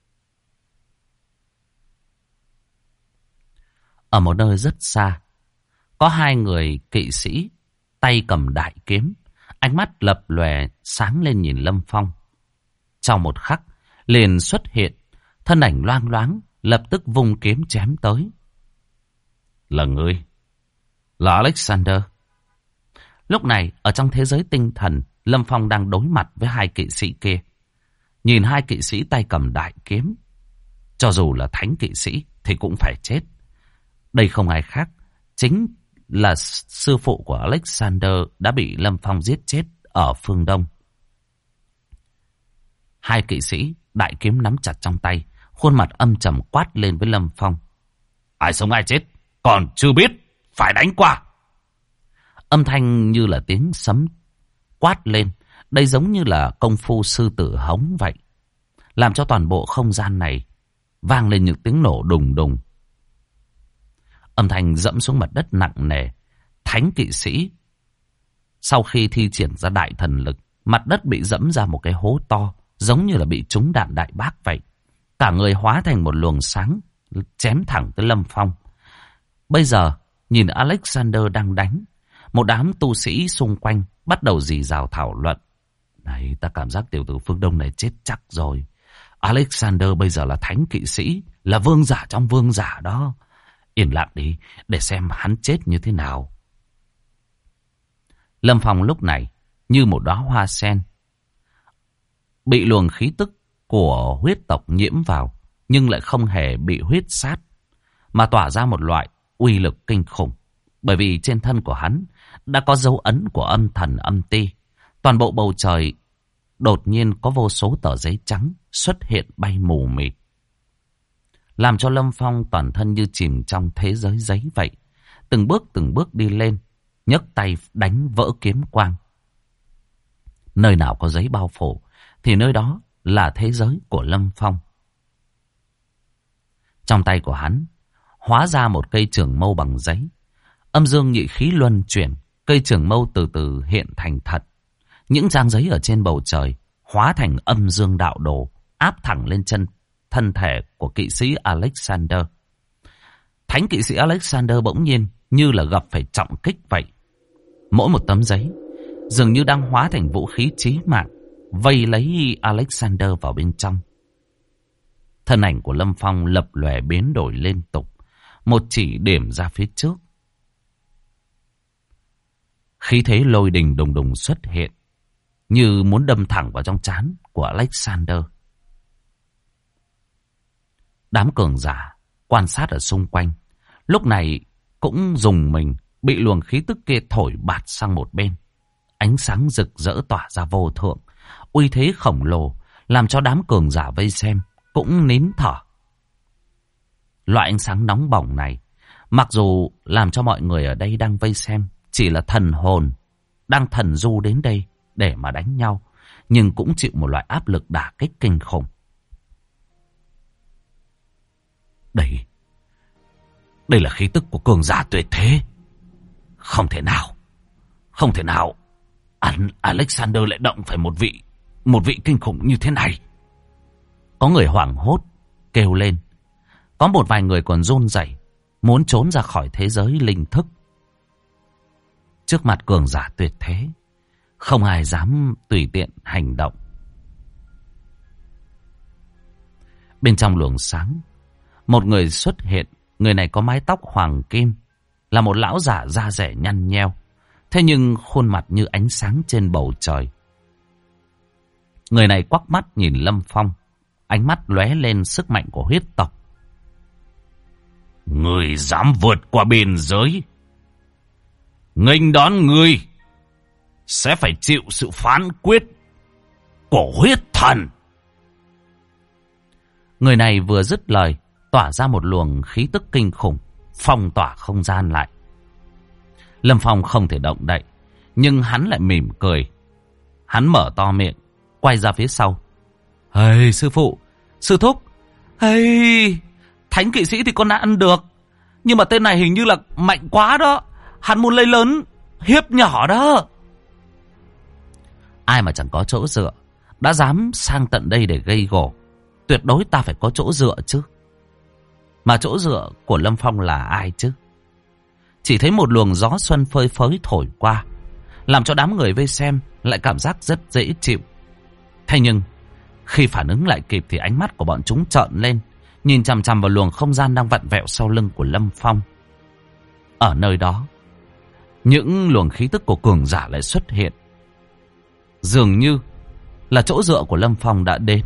Ở một nơi rất xa, có hai người kỵ sĩ tay cầm đại kiếm, ánh mắt lập lòe sáng lên nhìn Lâm Phong. Trong một khắc, liền xuất hiện, thân ảnh loang loáng, lập tức vung kiếm chém tới. Là ngươi, là Alexander. Lúc này, ở trong thế giới tinh thần, Lâm Phong đang đối mặt với hai kỵ sĩ kia. Nhìn hai kỵ sĩ tay cầm đại kiếm, cho dù là thánh kỵ sĩ thì cũng phải chết. Đây không ai khác, chính là sư phụ của Alexander đã bị Lâm Phong giết chết ở phương Đông. Hai kỵ sĩ đại kiếm nắm chặt trong tay, khuôn mặt âm trầm quát lên với Lâm Phong. Ai sống ai chết, còn chưa biết, phải đánh qua. Âm thanh như là tiếng sấm quát lên, đây giống như là công phu sư tử hống vậy, làm cho toàn bộ không gian này vang lên những tiếng nổ đùng đùng. Âm thanh dẫm xuống mặt đất nặng nề. Thánh kỵ sĩ sau khi thi triển ra đại thần lực, mặt đất bị dẫm ra một cái hố to, giống như là bị trúng đạn đại bác vậy. Cả người hóa thành một luồng sáng, chém thẳng tới Lâm Phong. Bây giờ nhìn Alexander đang đánh, một đám tu sĩ xung quanh bắt đầu rì rào thảo luận. Này, ta cảm giác tiểu tử phương Đông này chết chắc rồi. Alexander bây giờ là thánh kỵ sĩ, là vương giả trong vương giả đó. Yên lặng đi, để xem hắn chết như thế nào. Lâm Phong lúc này như một đóa hoa sen, bị luồng khí tức của huyết tộc nhiễm vào, nhưng lại không hề bị huyết sát, mà tỏa ra một loại uy lực kinh khủng. Bởi vì trên thân của hắn đã có dấu ấn của âm thần âm ti. Toàn bộ bầu trời đột nhiên có vô số tờ giấy trắng xuất hiện bay mù mịt, làm cho Lâm Phong toàn thân như chìm trong thế giới giấy vậy. Từng bước đi lên, nhấc tay đánh vỡ kiếm quang. Nơi nào có giấy bao phủ thì nơi đó là thế giới của Lâm Phong. Trong tay của hắn hóa ra một cây trường mâu bằng giấy. Âm dương nhị khí luân chuyển, cây trường mâu từ từ hiện thành thật. Những trang giấy ở trên bầu trời hóa thành âm dương đạo đồ, áp thẳng lên chân thân thể của kỵ sĩ Alexander. Thánh kỵ sĩ Alexander bỗng nhiên như là gặp phải trọng kích vậy. Mỗi một tấm giấy dường như đang hóa thành vũ khí chí mạng, vây lấy Alexander vào bên trong. Thân ảnh của Lâm Phong lập lòe biến đổi liên tục, một chỉ điểm ra phía trước. Khí thế lôi đình đùng đùng xuất hiện, như muốn đâm thẳng vào trong trán của Alexander. Đám cường giả quan sát ở xung quanh lúc này cũng dùng mình, bị luồng khí tức kia thổi bạt sang một bên. Ánh sáng rực rỡ tỏa ra vô thượng, uy thế khổng lồ làm cho đám cường giả vây xem cũng nín thở. Loại ánh sáng nóng bỏng này mặc dù làm cho mọi người ở đây đang vây xem chỉ là thần hồn đang thần du đến đây để mà đánh nhau, nhưng cũng chịu một loại áp lực đả kích kinh khủng. Đây là khí tức của cường giả tuyệt thế. Không thể nào Alexander lại động phải một vị kinh khủng như thế này. Có người hoảng hốt kêu lên. Có một vài người còn run rẩy, muốn trốn ra khỏi thế giới linh thức. Trước mặt cường giả tuyệt thế, không ai dám tùy tiện hành động. Bên trong luồng sáng, một người xuất hiện. Người này có mái tóc hoàng kim, là một lão giả da dẻ nhăn nheo, thế nhưng khuôn mặt như ánh sáng trên bầu trời. Người này quắc mắt nhìn Lâm Phong, ánh mắt lóe lên sức mạnh của huyết tộc. Người dám vượt qua biên giới, nghênh đón người sẽ phải chịu sự phán quyết của huyết thần. Người này vừa dứt lời, tỏa ra một luồng khí tức kinh khủng, phong tỏa không gian lại. Lâm Phong không thể động đậy, nhưng hắn lại mỉm cười. Hắn mở to miệng, quay ra phía sau. Hey, sư phụ, sư thúc. Hey, thánh kỵ sĩ thì con đã ăn được, nhưng mà tên này hình như là mạnh quá đó. Hắn muốn lấy lớn hiếp nhỏ đó. Ai mà chẳng có chỗ dựa, đã dám sang tận đây để gây gổ. Tuyệt đối ta phải có chỗ dựa chứ. Mà chỗ dựa của Lâm Phong là ai chứ? Chỉ thấy một luồng gió xuân phơi phới thổi qua, làm cho đám người vây xem lại cảm giác rất dễ chịu. Thế nhưng khi phản ứng lại kịp thì ánh mắt của bọn chúng trợn lên, nhìn chằm chằm vào luồng không gian đang vặn vẹo sau lưng của Lâm Phong. Ở nơi đó, những luồng khí tức của cường giả lại xuất hiện. Dường như là chỗ dựa của Lâm Phong đã đến.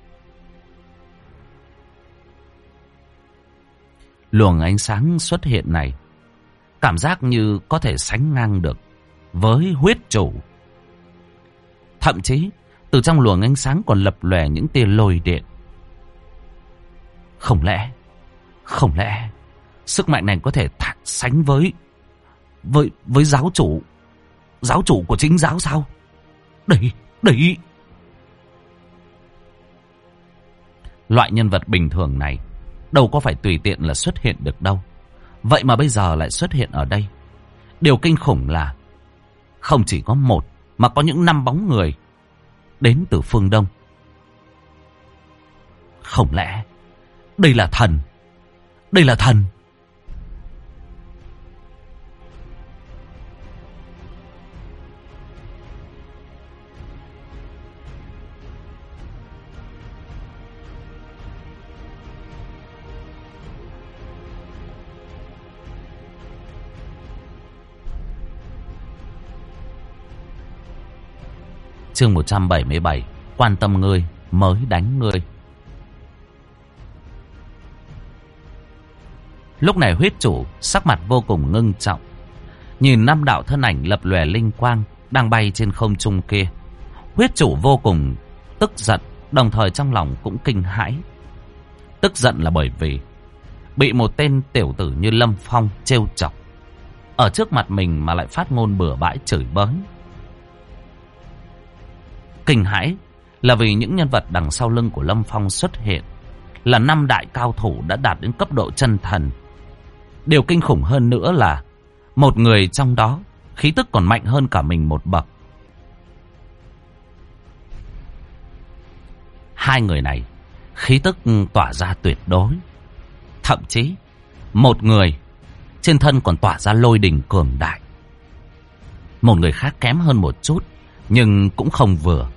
Luồng ánh sáng xuất hiện này cảm giác như có thể sánh ngang được với huyết chủ. Thậm chí từ trong luồng ánh sáng còn lập lòe những tia lôi điện. Không lẽ sức mạnh này có thể sánh với giáo chủ của chính giáo sao? Đấy. Loại nhân vật bình thường này đâu có phải tùy tiện là xuất hiện được đâu. Vậy mà bây giờ lại xuất hiện ở đây. Điều kinh khủng là không chỉ có một, mà có những 5 bóng người đến từ phương Đông. Không lẽ đây là thần? Chương 177, quan tâm ngươi mới đánh ngươi. Lúc này huyết chủ sắc mặt vô cùng ngưng trọng, nhìn 5 đạo thân ảnh lập lòe linh quang đang bay trên không trung kia. Huyết chủ vô cùng tức giận, đồng thời trong lòng cũng kinh hãi. Tức giận là bởi vì bị một tên tiểu tử như Lâm Phong trêu chọc, ở trước mặt mình mà lại phát ngôn bừa bãi chửi bới. Kinh hãi là vì những nhân vật đằng sau lưng của Lâm Phong xuất hiện là 5 đại cao thủ đã đạt đến cấp độ chân thần. Điều kinh khủng hơn nữa là một người trong đó khí tức còn mạnh hơn cả mình một bậc. 2 người này khí tức tỏa ra tuyệt đối. Thậm chí một người trên thân còn tỏa ra lôi đình cường đại. Một người khác kém hơn một chút, nhưng cũng không vừa.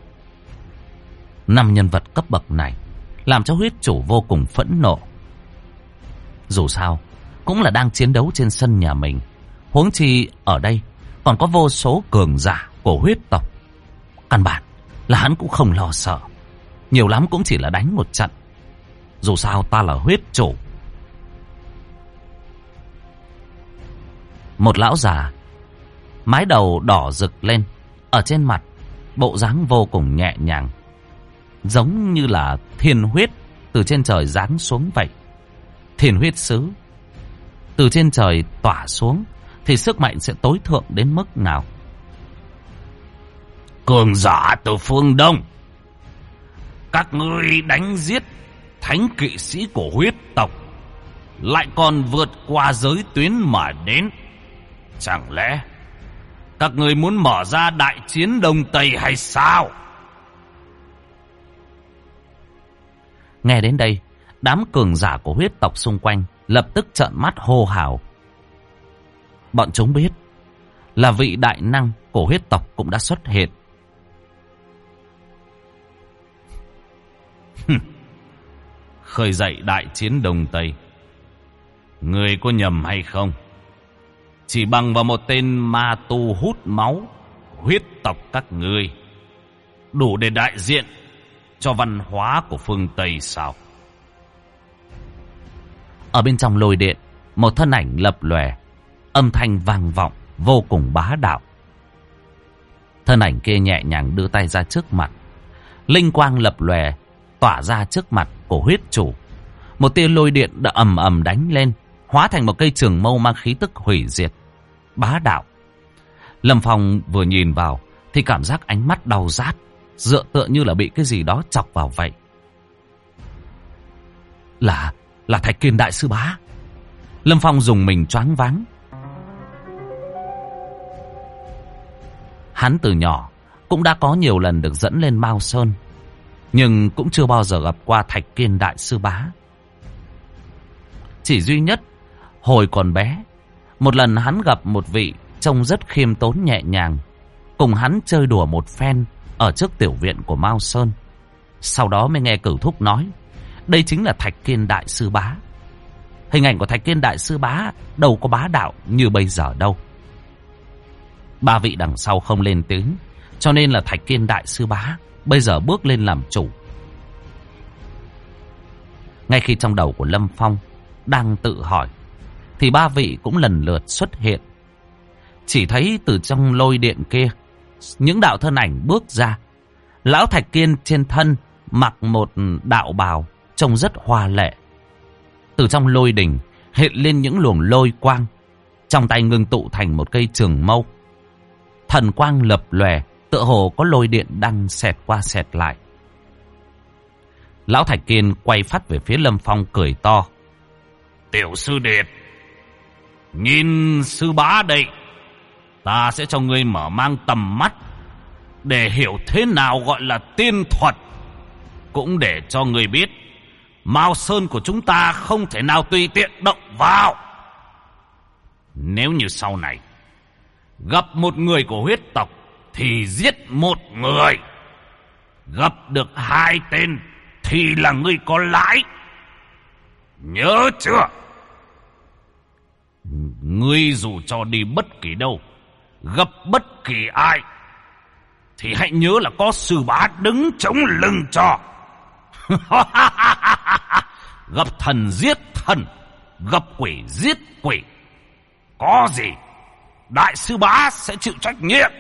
5 nhân vật cấp bậc này làm cho huyết chủ vô cùng phẫn nộ. Dù sao cũng là đang chiến đấu trên sân nhà mình, huống chi ở đây còn có vô số cường giả của huyết tộc. Căn bản là hắn cũng không lo sợ, nhiều lắm cũng chỉ là đánh một trận. Dù sao ta là huyết chủ. Một lão già, mái đầu đỏ rực lên, ở trên mặt bộ dáng vô cùng nhẹ nhàng, giống như là thiên huyết từ trên trời giáng xuống vậy. Thiên huyết sứ từ trên trời tỏa xuống thì sức mạnh sẽ tối thượng đến mức nào? Cường giả từ phương Đông, các ngươi đánh giết thánh kỵ sĩ của huyết tộc, lại còn vượt qua giới tuyến mà đến. Chẳng lẽ các ngươi muốn mở ra đại chiến Đông Tây hay sao? Nghe đến đây, đám cường giả của huyết tộc xung quanh lập tức trợn mắt hô hào. Bọn chúng biết là vị đại năng của huyết tộc cũng đã xuất hiện. Khởi dậy đại chiến Đông Tây, người có nhầm hay không? Chỉ bằng vào một tên ma tu hút máu huyết tộc các ngươi, đủ để đại diện cho văn hóa của phương Tây sao? Ở bên trong lôi điện, một thân ảnh lập lòe, âm thanh vang vọng vô cùng bá đạo. Thân ảnh kia nhẹ nhàng đưa tay ra trước mặt, linh quang lập lòe tỏa ra trước mặt của huyết chủ. Một tia lôi điện đã ầm ầm đánh lên, hóa thành một cây trường mâu mang khí tức hủy diệt bá đạo. Lâm Phong vừa nhìn vào thì cảm giác ánh mắt đau rát, dựa tựa như là bị cái gì đó chọc vào vậy. Là Thạch Kiên đại sư bá. Lâm Phong dùng mình choáng váng. Hắn từ nhỏ cũng đã có nhiều lần được dẫn lên Mao Sơn, nhưng cũng chưa bao giờ gặp qua Thạch Kiên đại sư bá. Chỉ duy nhất hồi còn bé, một lần hắn gặp một vị trông rất khiêm tốn nhẹ nhàng, cùng hắn chơi đùa một phen ở trước tiểu viện của Mao Sơn. Sau đó mới nghe Cửu Thúc nói đây chính là Thạch Kiên đại sư bá. Hình ảnh của Thạch Kiên đại sư bá đâu có bá đạo như bây giờ đâu. Ba vị đằng sau không lên tiếng, cho nên là Thạch Kiên đại sư bá bây giờ bước lên làm chủ. Ngay khi trong đầu của Lâm Phong đang tự hỏi, thì ba vị cũng lần lượt xuất hiện. Chỉ thấy từ trong lôi điện kia, những đạo thân ảnh bước ra. Lão Thạch Kiên trên thân mặc một đạo bào trông rất hoa lệ. Từ trong lôi đỉnh hiện lên những luồng lôi quang, trong tay ngưng tụ thành một cây trường mâu. Thần quang lập lòe, tựa hồ có lôi điện đang xẹt qua xẹt lại. Lão Thạch Kiên quay phát về phía Lâm Phong cười to. Tiểu sư đệ, nhìn sư bá đây, ta sẽ cho ngươi mở mang tầm mắt để hiểu thế nào gọi là tiên thuật, cũng để cho ngươi biết Mao Sơn của chúng ta không thể nào tùy tiện động vào. Nếu như sau này gặp một người của huyết tộc thì giết một người, gặp được 2 tên thì là ngươi có lãi. Nhớ chưa? Ngươi dù cho đi bất kỳ đâu, gặp bất kỳ ai, thì hãy nhớ là có sư bá đứng chống lưng cho. Gặp thần giết thần, gặp quỷ giết quỷ, có gì đại sư bá sẽ chịu trách nhiệm.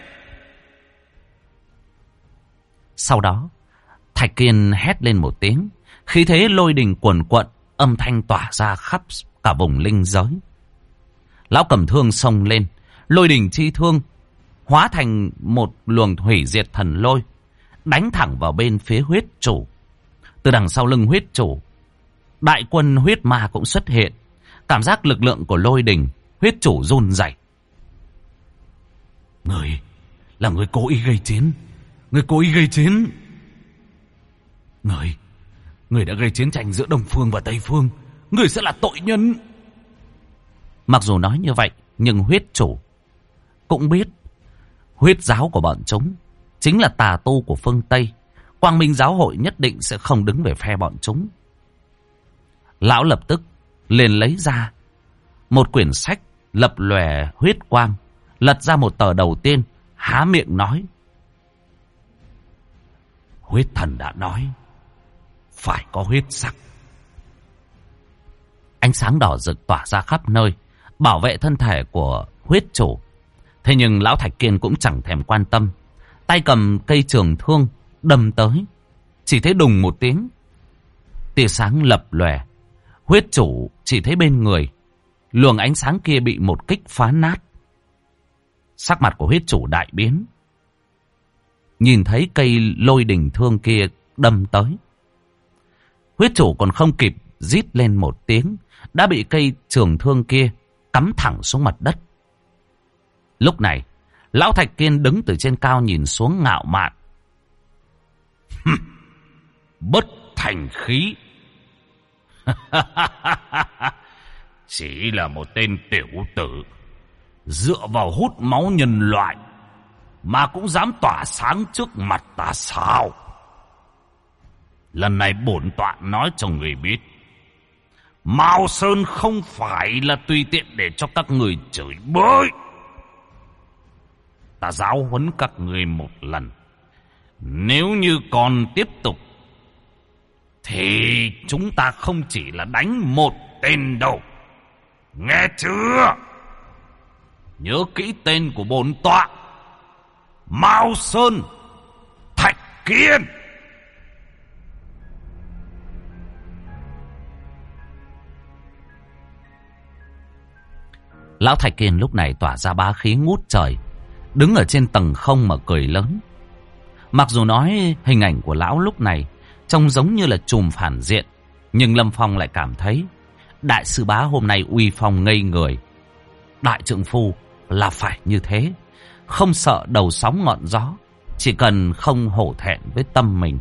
Sau đó Thạch Kiên hét lên một tiếng, khí thế lôi đình cuồn cuộn, âm thanh tỏa ra khắp cả vùng linh giới. Lão cầm thương xông lên, lôi đình chi thương hóa thành một luồng hủy diệt thần lôi, đánh thẳng vào bên phía huyết chủ. Từ đằng sau lưng huyết chủ, đại quân huyết ma cũng xuất hiện. Cảm giác lực lượng của lôi đình, huyết chủ run rẩy. Người là người cố ý gây chiến, người cố ý gây chiến. Người đã gây chiến tranh giữa Đông Phương và Tây Phương. Người sẽ là tội nhân. Mặc dù nói như vậy, nhưng huyết chủ cũng biết huyết giáo của bọn chúng chính là tà tu của phương Tây. Quang Minh giáo hội nhất định sẽ không đứng về phe bọn chúng. Lão lập tức liền lấy ra một quyển sách lập lòe huyết quang, lật ra một tờ đầu tiên, há miệng nói: huyết thần đã nói phải có huyết sắc. Ánh sáng đỏ rực tỏa ra khắp nơi, bảo vệ thân thể của huyết chủ. Thế nhưng lão Thạch Kiên cũng chẳng thèm quan tâm, tay cầm cây trường thương đâm tới. Chỉ thấy đùng một tiếng, tia sáng lập lòe. Huyết chủ chỉ thấy bên người luồng ánh sáng kia bị một kích phá nát. Sắc mặt của huyết chủ đại biến. Nhìn thấy cây lôi đình thương kia đâm tới, huyết chủ còn không kịp rít lên một tiếng, đã bị cây trường thương kia cắm thẳng xuống mặt đất. Lúc này, lão Thạch Kiên đứng từ trên cao nhìn xuống ngạo mạn. Bất thành khí. Chỉ là một tên tiểu tử, dựa vào hút máu nhân loại mà cũng dám tỏa sáng trước mặt ta sao? Lần này bổn tọa nói cho người biết, Mao Sơn không phải là tùy tiện để cho các người chửi bới. Ta giáo huấn các người một lần, nếu như còn tiếp tục thì chúng ta không chỉ là đánh một tên đâu. Nghe chưa? Nhớ kỹ tên của bổn tọa: Mao Sơn Thạch Kiên. Lão Thạch Kiên lúc này tỏa ra bá khí ngút trời, đứng ở trên tầng không mà cười lớn. Mặc dù nói hình ảnh của lão lúc này trông giống như là trùm phản diện, nhưng Lâm Phong lại cảm thấy đại sư bá hôm nay uy phong ngây người. Đại trượng phu là phải như thế, không sợ đầu sóng ngọn gió, chỉ cần không hổ thẹn với tâm mình.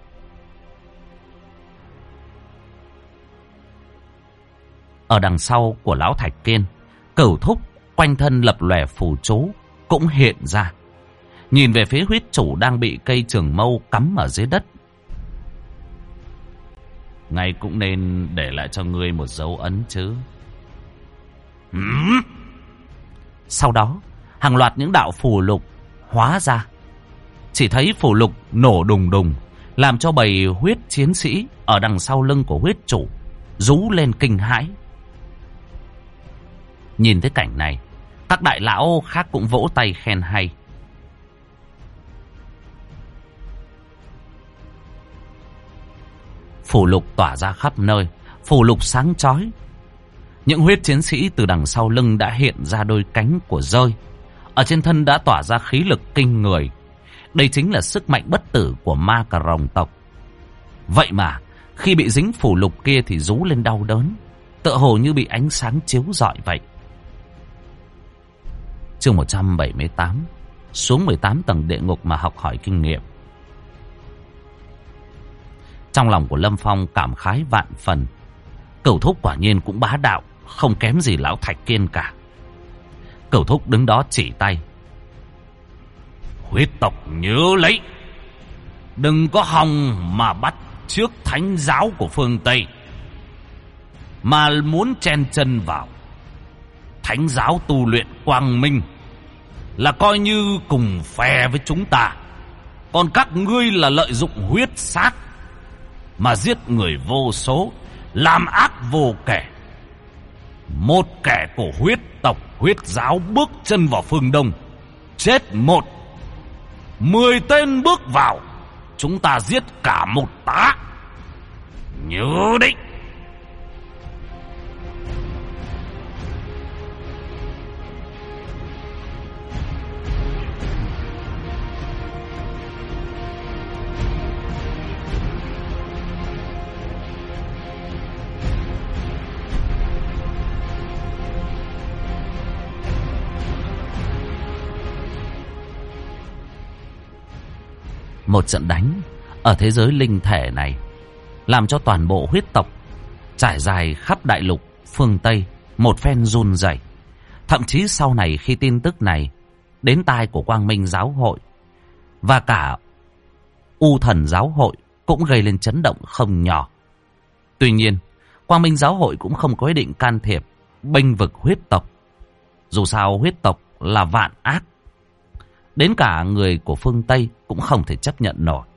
Ở đằng sau của lão Thạch Kiên, Cửu Thúc quanh thân lập lòe phù chú cũng hiện ra, nhìn về phía huyết chủ đang bị cây trường mâu cắm ở dưới đất. Ngay cũng nên để lại cho ngươi một dấu ấn chứ. Sau đó, hàng loạt những đạo phù lục hóa ra. Chỉ thấy phù lục nổ đùng đùng, làm cho bầy huyết chiến sĩ ở đằng sau lưng của huyết chủ rú lên kinh hãi. Nhìn thấy cảnh này, các đại lão khác cũng vỗ tay khen hay. Phù lục tỏa ra khắp nơi, phù lục sáng chói. Những huyết chiến sĩ từ đằng sau lưng đã hiện ra đôi cánh của rơi, ở trên thân đã tỏa ra khí lực kinh người. Đây chính là sức mạnh bất tử của ma cà rồng tộc. Vậy mà khi bị dính phù lục kia thì rú lên đau đớn, tựa hồ như bị ánh sáng chiếu rọi vậy. Chương 178, xuống 18 tầng địa ngục mà học hỏi kinh nghiệm. Trong lòng của Lâm Phong cảm khái vạn phần. Cửu Thúc quả nhiên cũng bá đạo, không kém gì lão Thạch Kiên cả. Cửu Thúc đứng đó chỉ tay: huyết tộc nhớ lấy, đừng có hòng mà bắt trước thánh giáo của phương Tây, mà muốn chen chân vào. Thánh giáo tu luyện quang minh là coi như cùng phe với chúng ta, còn các ngươi là lợi dụng huyết sát mà giết người vô số, làm ác vô kể. Một kẻ của huyết tộc huyết giáo bước chân vào phương Đông, chết một. 10 tên bước vào, chúng ta giết cả một tá. Nhớ đấy. Một trận đánh ở thế giới linh thể này làm cho toàn bộ huyết tộc trải dài khắp đại lục phương Tây một phen run rẩy. Thậm chí sau này khi tin tức này đến tai của Quang Minh giáo hội và cả U Thần giáo hội cũng gây lên chấn động không nhỏ. Tuy nhiên, Quang Minh giáo hội cũng không có ý định can thiệp bênh vực huyết tộc. Dù sao huyết tộc là vạn ác, đến cả người của phương Tây cũng không thể chấp nhận nổi.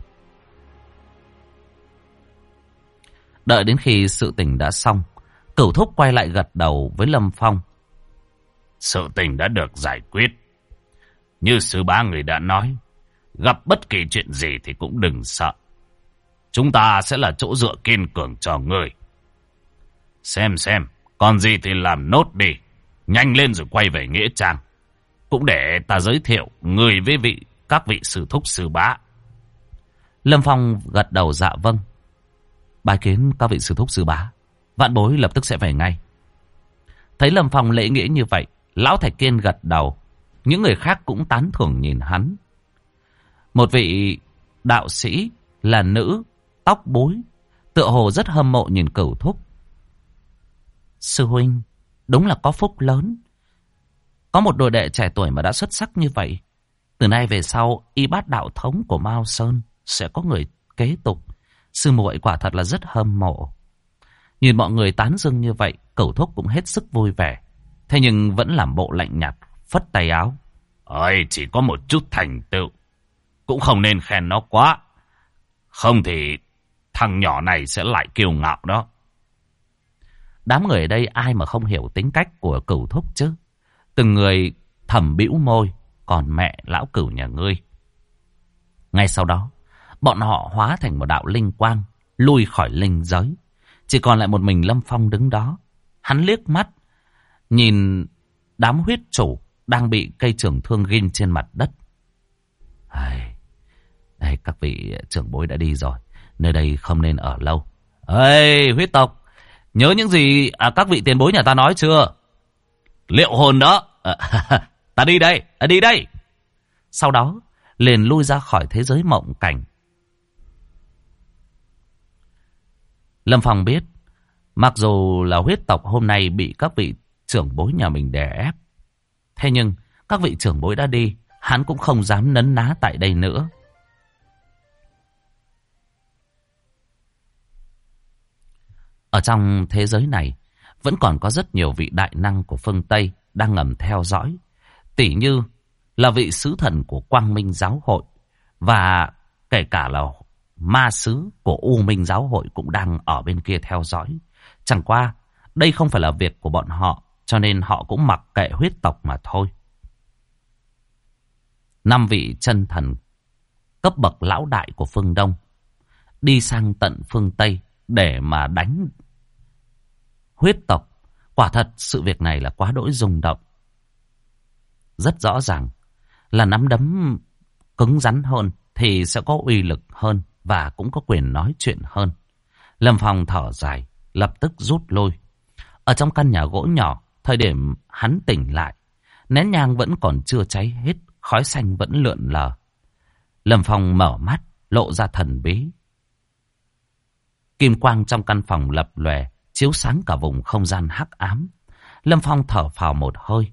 Đợi đến khi sự tình đã xong, Cửu Thúc quay lại gật đầu với Lâm Phong. Sự tình đã được giải quyết. Như sư bá người đã nói, gặp bất kỳ chuyện gì thì cũng đừng sợ. Chúng ta sẽ là chỗ dựa kiên cường cho người. Xem, còn gì thì làm nốt đi. Nhanh lên rồi quay về Nghĩa Trang. Cũng để ta giới thiệu người với các vị sư thúc sư bá. Lâm Phong gật đầu dạ vâng. Bái kiến các vị sư thúc sư bá. Vạn bối lập tức sẽ về ngay. Thấy Lâm Phong lễ nghĩa như vậy, Lão Thạch Kiên gật đầu. Những người khác cũng tán thưởng nhìn hắn. Một vị đạo sĩ là nữ, tóc búi, tựa hồ rất hâm mộ nhìn Cửu Thúc. Sư huynh, đúng là có phúc lớn. Có một đồ đệ trẻ tuổi mà đã xuất sắc như vậy. Từ nay về sau, y bát đạo thống của Mao Sơn sẽ có người kế tục. Sư muội quả thật là rất hâm mộ. Nhìn mọi người tán dương như vậy, Cửu Thúc cũng hết sức vui vẻ. Thế nhưng vẫn làm bộ lạnh nhạt, phất tay áo. Ôi, chỉ có một chút thành tựu, cũng không nên khen nó quá. Không thì thằng nhỏ này sẽ lại kiêu ngạo đó. Đám người ở đây ai mà không hiểu tính cách của Cửu Thúc chứ. Từng người thầm bĩu môi. Còn mẹ lão Cửu nhà ngươi. Ngay sau đó, bọn họ hóa thành một đạo linh quang, lui khỏi linh giới. Chỉ còn lại một mình Lâm Phong đứng đó. Hắn liếc mắt nhìn đám huyết chủ đang bị cây trường thương ghim trên mặt đất. Đây, các vị trưởng bối đã đi rồi. Nơi đây không nên ở lâu. Ê, huyết tộc, nhớ những gì các vị tiền bối nhà ta nói chưa? Liệu hồn đó. Ta đi đây, đi đây. Sau đó, liền lui ra khỏi thế giới mộng cảnh. Lâm Phong biết, mặc dù là huyết tộc hôm nay bị các vị trưởng bối nhà mình đè ép, thế nhưng các vị trưởng bối đã đi, hắn cũng không dám nấn ná tại đây nữa. Ở trong thế giới này, vẫn còn có rất nhiều vị đại năng của phương Tây đang ngầm theo dõi. Tỷ như là vị sứ thần của Quang Minh giáo hội, và kể cả là ma sứ của U Minh giáo hội cũng đang ở bên kia theo dõi. Chẳng qua, đây không phải là việc của bọn họ, cho nên họ cũng mặc kệ huyết tộc mà thôi. 5 vị chân thần cấp bậc lão đại của phương Đông đi sang tận phương Tây để mà đánh huyết tộc. Quả thật sự việc này là quá đỗi rung động. Rất rõ ràng là nắm đấm cứng rắn hơn thì sẽ có uy lực hơn và cũng có quyền nói chuyện hơn. Lâm Phong thở dài, lập tức rút lui. Ở trong căn nhà gỗ nhỏ, thời điểm hắn tỉnh lại, nén nhang vẫn còn chưa cháy hết, khói xanh vẫn lượn lờ. Lâm Phong mở mắt, lộ ra thần bí. Kim quang trong căn phòng lập lòe, chiếu sáng cả vùng không gian hắc ám. Lâm Phong thở phào một hơi.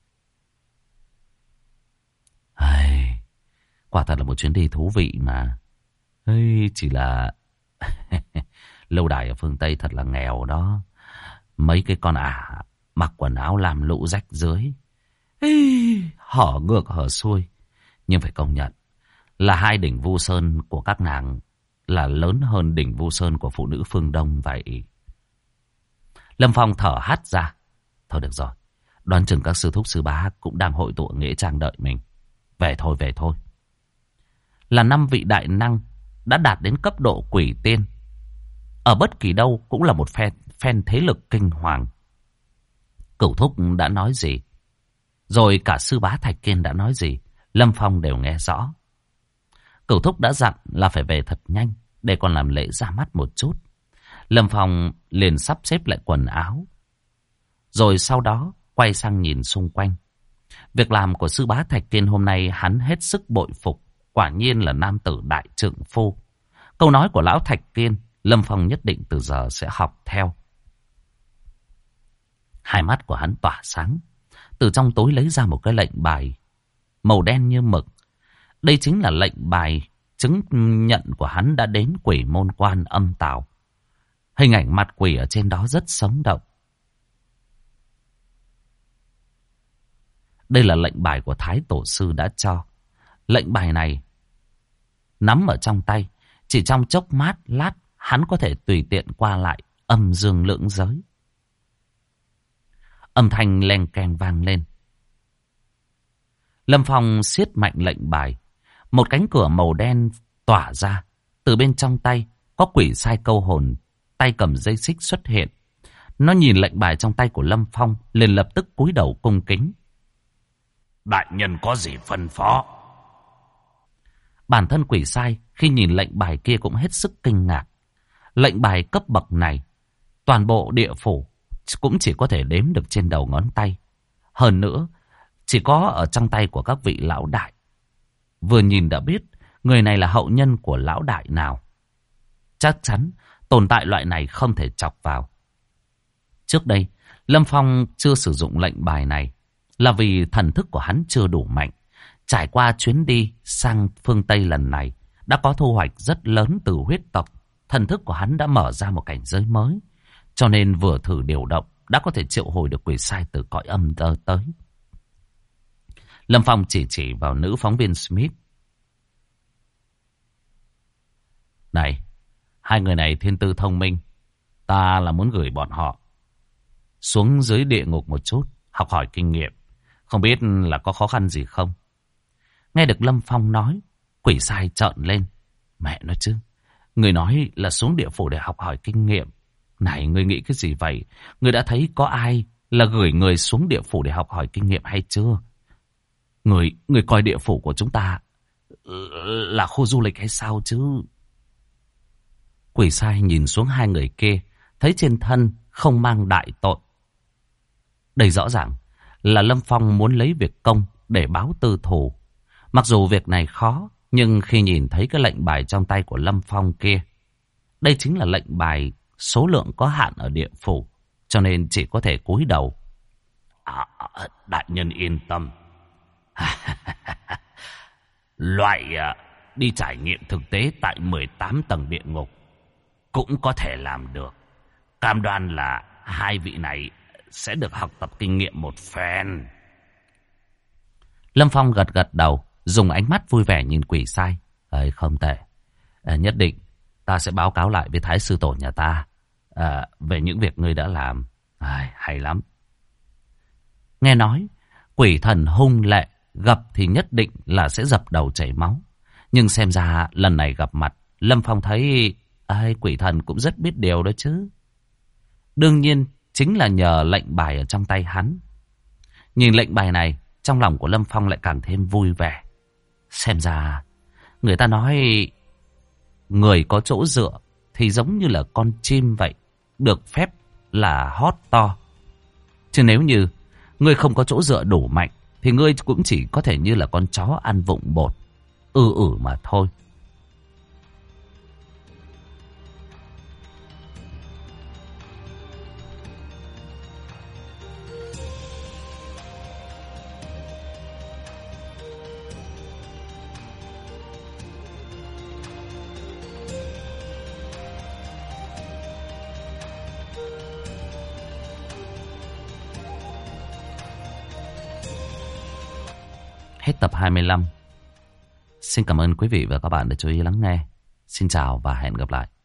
Quả thật là một chuyến đi thú vị mà. Chỉ là lâu đài ở phương Tây thật là nghèo đó. Mấy cái con mặc quần áo làm lũ rách dưới, hở ngược hở xuôi. Nhưng phải công nhận là 2 đỉnh Vu Sơn của các nàng là lớn hơn đỉnh Vu Sơn của phụ nữ phương Đông vậy. Lâm Phong thở hắt ra. Thôi được rồi, đoán chừng các sư thúc sư bá cũng đang hội tụ Nghĩa Trang đợi mình. Về thôi. Là 5 vị đại năng đã đạt đến cấp độ quỷ tiên. Ở bất kỳ đâu cũng là một phen thế lực kinh hoàng. Cửu Thúc đã nói gì, rồi cả sư bá Thạch Kiên đã nói gì, Lâm Phong đều nghe rõ. Cửu Thúc đã dặn là phải về thật nhanh để còn làm lễ ra mắt một chút. Lâm Phong liền sắp xếp lại quần áo, rồi sau đó quay sang nhìn xung quanh. Việc làm của sư bá Thạch Kiên hôm nay hắn hết sức bội phục. Quả nhiên là nam tử đại trượng phu. Câu nói của lão Thạch Kiên Lâm Phong nhất định từ giờ sẽ học theo. Hai mắt của hắn tỏa sáng. Từ trong tối lấy ra một cái lệnh bài màu đen như mực. Đây chính là lệnh bài chứng nhận của hắn đã đến Quỷ Môn Quan Âm Tào. Hình ảnh mặt quỷ ở trên đó rất sống động. Đây là lệnh bài của Thái Tổ Sư đã cho. Lệnh bài này nắm ở trong tay, chỉ trong chốc lát hắn có thể tùy tiện qua lại âm dương lưỡng giới. Âm thanh len keng vang lên. Lâm Phong siết mạnh lệnh bài. Một cánh cửa màu đen tỏa ra. Từ bên trong tay có quỷ sai câu hồn, tay cầm dây xích xuất hiện. Nó nhìn lệnh bài trong tay của Lâm Phong, liền lập tức cúi đầu cung kính. Đại nhân có gì phân phó? Bản thân quỷ sai khi nhìn lệnh bài kia cũng hết sức kinh ngạc. Lệnh bài cấp bậc này, toàn bộ địa phủ cũng chỉ có thể đếm được trên đầu ngón tay. Hơn nữa, chỉ có ở trong tay của các vị lão đại. Vừa nhìn đã biết người này là hậu nhân của lão đại nào. Chắc chắn tồn tại loại này không thể chọc vào. Trước đây, Lâm Phong chưa sử dụng lệnh bài này là vì thần thức của hắn chưa đủ mạnh. Trải qua chuyến đi sang phương Tây lần này, đã có thu hoạch rất lớn từ huyết tộc. Thần thức của hắn đã mở ra một cảnh giới mới. Cho nên vừa thử điều động, đã có thể triệu hồi được quỷ sai từ cõi âm tới. Lâm Phong chỉ vào nữ phóng viên Smith. Này, hai người này thiên tư thông minh. Ta là muốn gửi bọn họ xuống dưới địa ngục một chút, học hỏi kinh nghiệm. Không biết là có khó khăn gì không? Nghe được Lâm Phong nói, quỷ sai trợn lên. Mẹ nói chứ, người nói là xuống địa phủ để học hỏi kinh nghiệm. Này, người nghĩ cái gì vậy? Người đã thấy có ai là gửi người xuống địa phủ để học hỏi kinh nghiệm hay chưa? Người coi địa phủ của chúng ta là khu du lịch hay sao chứ? Quỷ sai nhìn xuống hai người kia, thấy trên thân không mang đại tội. Đây rõ ràng là Lâm Phong muốn lấy việc công để báo tư thù. Mặc dù việc này khó, nhưng khi nhìn thấy cái lệnh bài trong tay của Lâm Phong kia, đây chính là lệnh bài số lượng có hạn ở địa phủ, cho nên chỉ có thể cúi đầu. Đại nhân yên tâm. Loại đi trải nghiệm thực tế tại 18 tầng địa ngục cũng có thể làm được. Cam đoan là hai vị này sẽ được học tập kinh nghiệm một phen. Lâm Phong gật đầu, dùng ánh mắt vui vẻ nhìn quỷ sai. Không tệ. Nhất định ta sẽ báo cáo lại với Thái sư tổ nhà ta về những việc ngươi đã làm. Hay lắm. Nghe nói quỷ thần hung lệ, gặp thì nhất định là sẽ dập đầu chảy máu. Nhưng xem ra lần này gặp mặt, Lâm Phong thấy quỷ thần cũng rất biết điều đó chứ. Đương nhiên chính là nhờ lệnh bài ở trong tay hắn. Nhìn lệnh bài này, trong lòng của Lâm Phong lại càng thêm vui vẻ. Xem ra người ta nói người có chỗ dựa thì giống như là con chim vậy, được phép là hót to. Chứ nếu như ngươi không có chỗ dựa đủ mạnh thì ngươi cũng chỉ có thể như là con chó ăn vụng bột, mà thôi. Hết tập 25. Xin cảm ơn quý vị và các bạn đã chú ý lắng nghe. Xin chào và hẹn gặp lại.